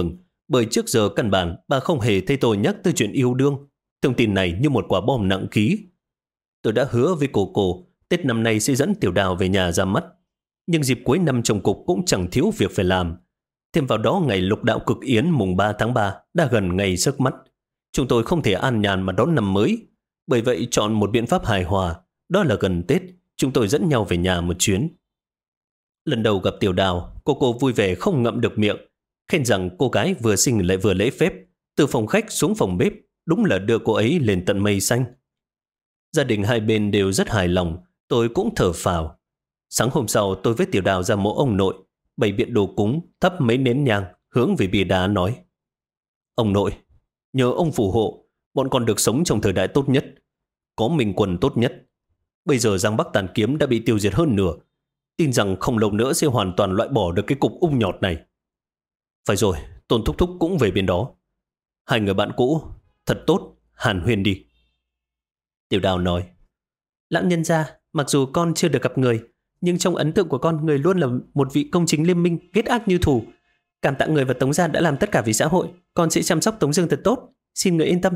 Bởi trước giờ căn bản bà không hề thấy tôi nhắc tới chuyện yêu đương. Thông tin này như một quả bom nặng ký. Tôi đã hứa với cô Tết năm nay sẽ dẫn Tiểu Đào về nhà ra mắt. Nhưng dịp cuối năm trong cục cũng chẳng thiếu việc phải làm. Thêm vào đó ngày lục đạo cực yến mùng 3 tháng 3 đã gần ngày trước mắt. Chúng tôi không thể an nhàn mà đón năm mới. Bởi vậy chọn một biện pháp hài hòa. Đó là gần Tết, chúng tôi dẫn nhau về nhà một chuyến. Lần đầu gặp Tiểu Đào, cô vui vẻ không ngậm được miệng, khen rằng cô gái vừa xinh lại vừa lễ phép. Từ phòng khách xuống phòng bếp, đúng là đưa cô ấy lên tận mây xanh. Gia đình hai bên đều rất hài lòng, tôi cũng thở phào. Sáng hôm sau tôi với Tiểu Đào ra mộ ông nội, bày biện đồ cúng, thắp mấy nén nhang, hướng về bia đá nói: Ông nội, nhờ ông phù hộ, bọn con được sống trong thời đại tốt nhất, có minh quân tốt nhất. Bây giờ Giang Bắc Tàn Kiếm đã bị tiêu diệt hơn nửa, tin rằng không lâu nữa sẽ hoàn toàn loại bỏ được cái cục ung nhọt này. Phải rồi, Tôn Thúc Thúc cũng về bên đó. Hai người bạn cũ, thật tốt, hàn huyên đi. Tiểu Đào nói: Lão nhân gia, mặc dù con chưa được gặp người, nhưng trong ấn tượng của con, người luôn là một vị công chính liêm minh, ghét ác như thù. Cảm tạ người và Tống gia đã làm tất cả vì xã hội, con sẽ chăm sóc Tống Dương thật tốt, xin người yên tâm.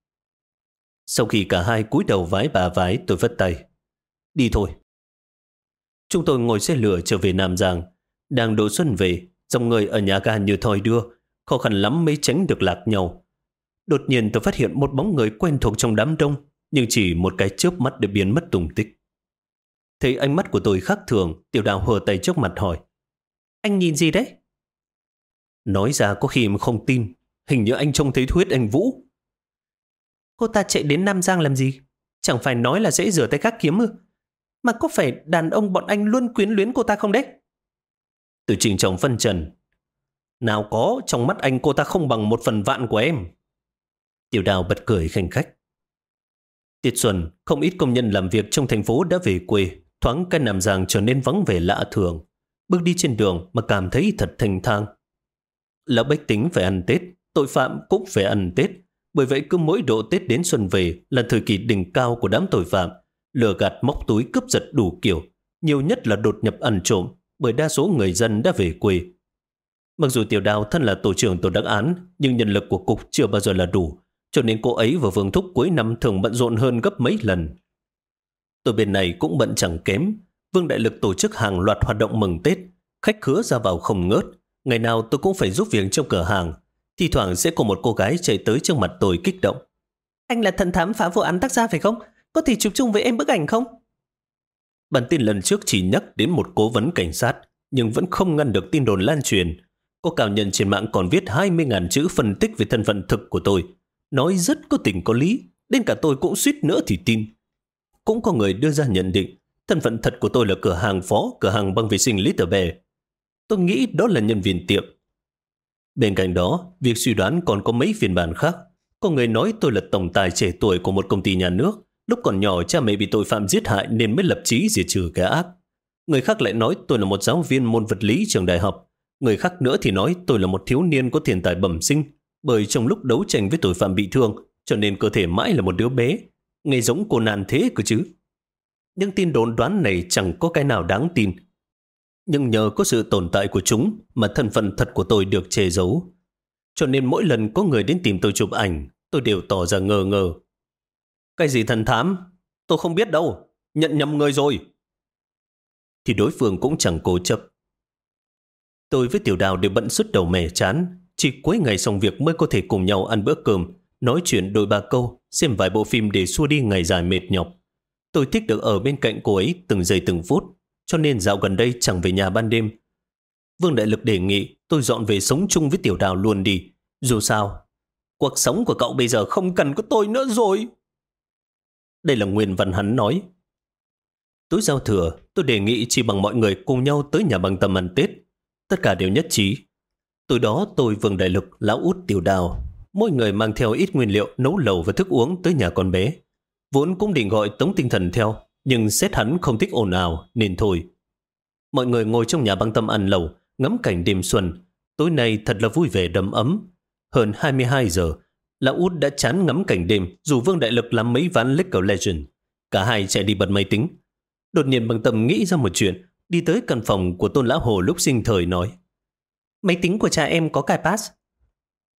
Sau khi cả hai cúi đầu vái bà vái, tôi vất tay: Đi thôi. Chúng tôi ngồi xe lửa trở về Nam Giang. Đang độ xuân về, dòng người ở nhà ga như thoi đưa, khó khăn lắm mới tránh được lạc nhau. Đột nhiên tôi phát hiện một bóng người quen thuộc trong đám đông, nhưng chỉ một cái chớp mắt để biến mất tung tích. Thấy ánh mắt của tôi khác thường, Tiểu Đào hờ tay trước mặt hỏi: Anh nhìn gì đấy? Nói ra có khi mà không tin, hình như anh trông thấy huyết anh Vũ. Cô ta chạy đến Nam Giang làm gì? Chẳng phải nói là dễ rửa tay gác kiếm ư? Mà có phải đàn ông bọn anh luôn quyến luyến cô ta không đấy? Từ Trình trọng phân trần: Nào có, trong mắt anh cô ta không bằng 1/1000 của em. Tiểu Đào bật cười khanh khách. Tiết xuân, không ít công nhân làm việc trong thành phố đã về quê, thoáng cái Nam Giang trở nên vắng vẻ lạ thường. Bước đi trên đường mà cảm thấy thật thanh thang. Lão bách tính phải ăn Tết, tội phạm cũng phải ăn Tết. Bởi vậy cứ mỗi độ Tết đến xuân về là thời kỳ đỉnh cao của đám tội phạm. Lừa gạt, móc túi, cướp giật đủ kiểu, nhiều nhất là đột nhập ăn trộm, bởi đa số người dân đã về quê. Mặc dù Tiểu Đào thân là tổ trưởng tổ đặc án, nhưng nhân lực của cục chưa bao giờ là đủ, cho nên cô ấy và Vương Thúc cuối năm thường bận rộn hơn gấp mấy lần. Tôi bên này cũng bận chẳng kém. Vương Đại Lực tổ chức hàng loạt hoạt động mừng Tết, khách khứa ra vào không ngớt. Ngày nào tôi cũng phải giúp việc trong cửa hàng. Thi thoảng sẽ có một cô gái chạy tới trước mặt tôi kích động: Anh là thần thám phá vụ án tác gia phải không? Có thể chụp chung với em bức ảnh không? Bản tin lần trước chỉ nhắc đến một cố vấn cảnh sát, nhưng vẫn không ngăn được tin đồn lan truyền. Có cao nhân trên mạng còn viết 20.000 chữ phân tích về thân phận thực của tôi, nói rất có tình có lý, đến cả tôi cũng suýt nữa thì tin. Cũng có người đưa ra nhận định thân phận thật của tôi là cửa hàng phó, cửa hàng băng vệ sinh Little Bear. Tôi nghĩ đó là nhân viên tiệm. Bên cạnh đó, việc suy đoán còn có mấy phiên bản khác. Có người nói tôi là tổng tài trẻ tuổi của một công ty nhà nước. Lúc còn nhỏ cha mẹ bị tội phạm giết hại nên mới lập chí diệt trừ kẻ ác. Người khác lại nói tôi là một giáo viên môn vật lý trường đại học. Người khác nữa thì nói tôi là một thiếu niên có thiên tài bẩm sinh, bởi trong lúc đấu tranh với tội phạm bị thương, cho nên cơ thể mãi là một đứa bé. Nghe giống cô nạn thế cơ chứ. Nhưng tin đồn đoán này chẳng có cái nào đáng tin. Nhưng nhờ có sự tồn tại của chúng mà thân phận thật của tôi được che giấu. Cho nên mỗi lần có người đến tìm tôi chụp ảnh, tôi đều tỏ ra ngờ ngờ. Cái gì thần thám? Tôi không biết đâu. Nhận nhầm người rồi. Thì đối phương cũng chẳng cố chấp. Tôi với Tiểu Đào đều bận sứt đầu mẻ chán. Chỉ cuối ngày xong việc mới có thể cùng nhau ăn bữa cơm, nói chuyện đôi ba câu, xem vài bộ phim để xua đi ngày dài mệt nhọc. Tôi thích được ở bên cạnh cô ấy từng giây từng phút, cho nên dạo gần đây chẳng về nhà ban đêm. Vương Đại Lực đề nghị tôi dọn về sống chung với Tiểu Đào luôn đi. Dù sao, cuộc sống của cậu bây giờ không cần có tôi nữa rồi. Đây là nguyên văn hắn nói. Tối giao thừa, tôi đề nghị chỉ bằng mọi người cùng nhau tới nhà Băng Tâm ăn Tết. Tất cả đều nhất trí. Tối đó tôi, Vương Đại Lực, Lão Út, Tiểu Đào, mỗi người mang theo ít nguyên liệu nấu lẩu và thức uống tới nhà con bé. Vốn cũng định gọi Tống Tinh Thần theo, nhưng sếp hắn không thích ồn ào nên thôi. Mọi người ngồi trong nhà Băng Tâm ăn lẩu, ngắm cảnh đêm xuân. Tối nay thật là vui vẻ đầm ấm. Hơn 22 giờ, Lão Út đã chán ngắm cảnh đêm, dù Vương Đại Lực làm mấy ván League of Legends. Cả hai chạy đi bật máy tính. Đột nhiên Băng Tâm nghĩ ra một chuyện, đi tới căn phòng của Tôn Lão Hồ lúc sinh thời nói: Máy tính của cha em có cài pass.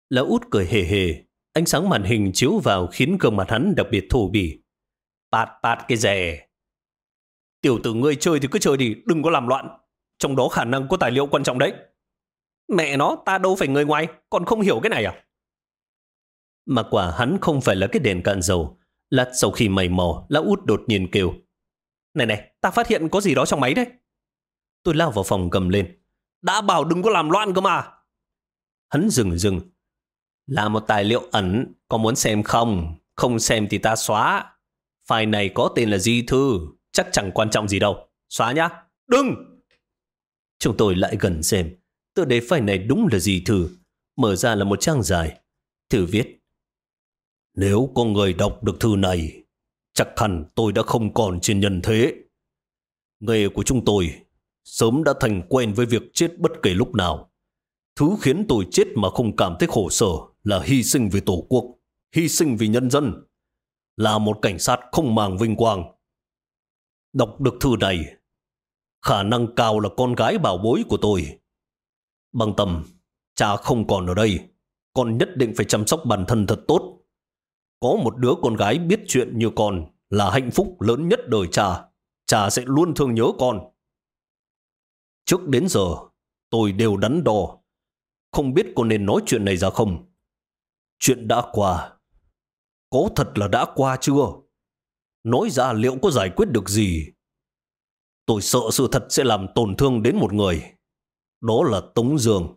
Lão Út cười hề hề. Ánh sáng màn hình chiếu vào khiến gương mặt hắn đặc biệt thô bỉ. Bạt bạt cái rẻ. Tiểu tử ngươi chơi thì cứ chơi đi, đừng có làm loạn. Trong đó khả năng có tài liệu quan trọng đấy. Mẹ nó, ta đâu phải người ngoài, còn không hiểu cái này à? Mà quả hắn không phải là cái đèn cạn dầu. Lát sau khi mày mò, Lão Út đột nhiên kêu. Này này, ta phát hiện có gì đó trong máy đấy. Tôi lao vào phòng gầm lên. Đã bảo đừng có làm loạn cơ mà. Hắn dừng. Là một tài liệu ẩn, có muốn xem không? Không xem thì ta xóa. File này có tên là Di Thư, chắc chẳng quan trọng gì đâu. Xóa nhá. Đừng! Chúng tôi lại gần xem. Tựa đề file này đúng là Di Thư. Mở ra là một trang dài. Thư viết. Nếu có người đọc được thư này, chắc hẳn tôi đã không còn trên nhân thế. Nghề của chúng tôi sớm đã thành quen với việc chết bất kể lúc nào. Thứ khiến tôi chết mà không cảm thấy khổ sở là hy sinh vì Tổ quốc, hy sinh vì nhân dân, là một cảnh sát không màng vinh quang. Đọc được thư này, khả năng cao là con gái bảo bối của tôi. Bằng tâm, cha không còn ở đây, con nhất định phải chăm sóc bản thân thật tốt. Có một đứa con gái biết chuyện như con là hạnh phúc lớn nhất đời cha. Cha sẽ luôn thương nhớ con. Trước đến giờ, tôi đều đắn đo. Không biết có nên nói chuyện này ra không? Chuyện đã qua. Có thật là đã qua chưa? Nói ra liệu có giải quyết được gì? Tôi sợ sự thật sẽ làm tổn thương đến một người. Đó là Tống Dương.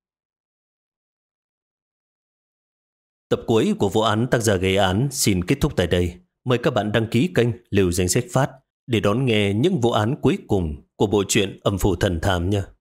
Tập cuối của vụ án Tác giả gây án xin kết thúc tại đây. Mời các bạn đăng ký kênh Lưu Danh Sách Phát để đón nghe những vụ án cuối cùng của bộ truyện Âm Phủ Thần Thám nhé.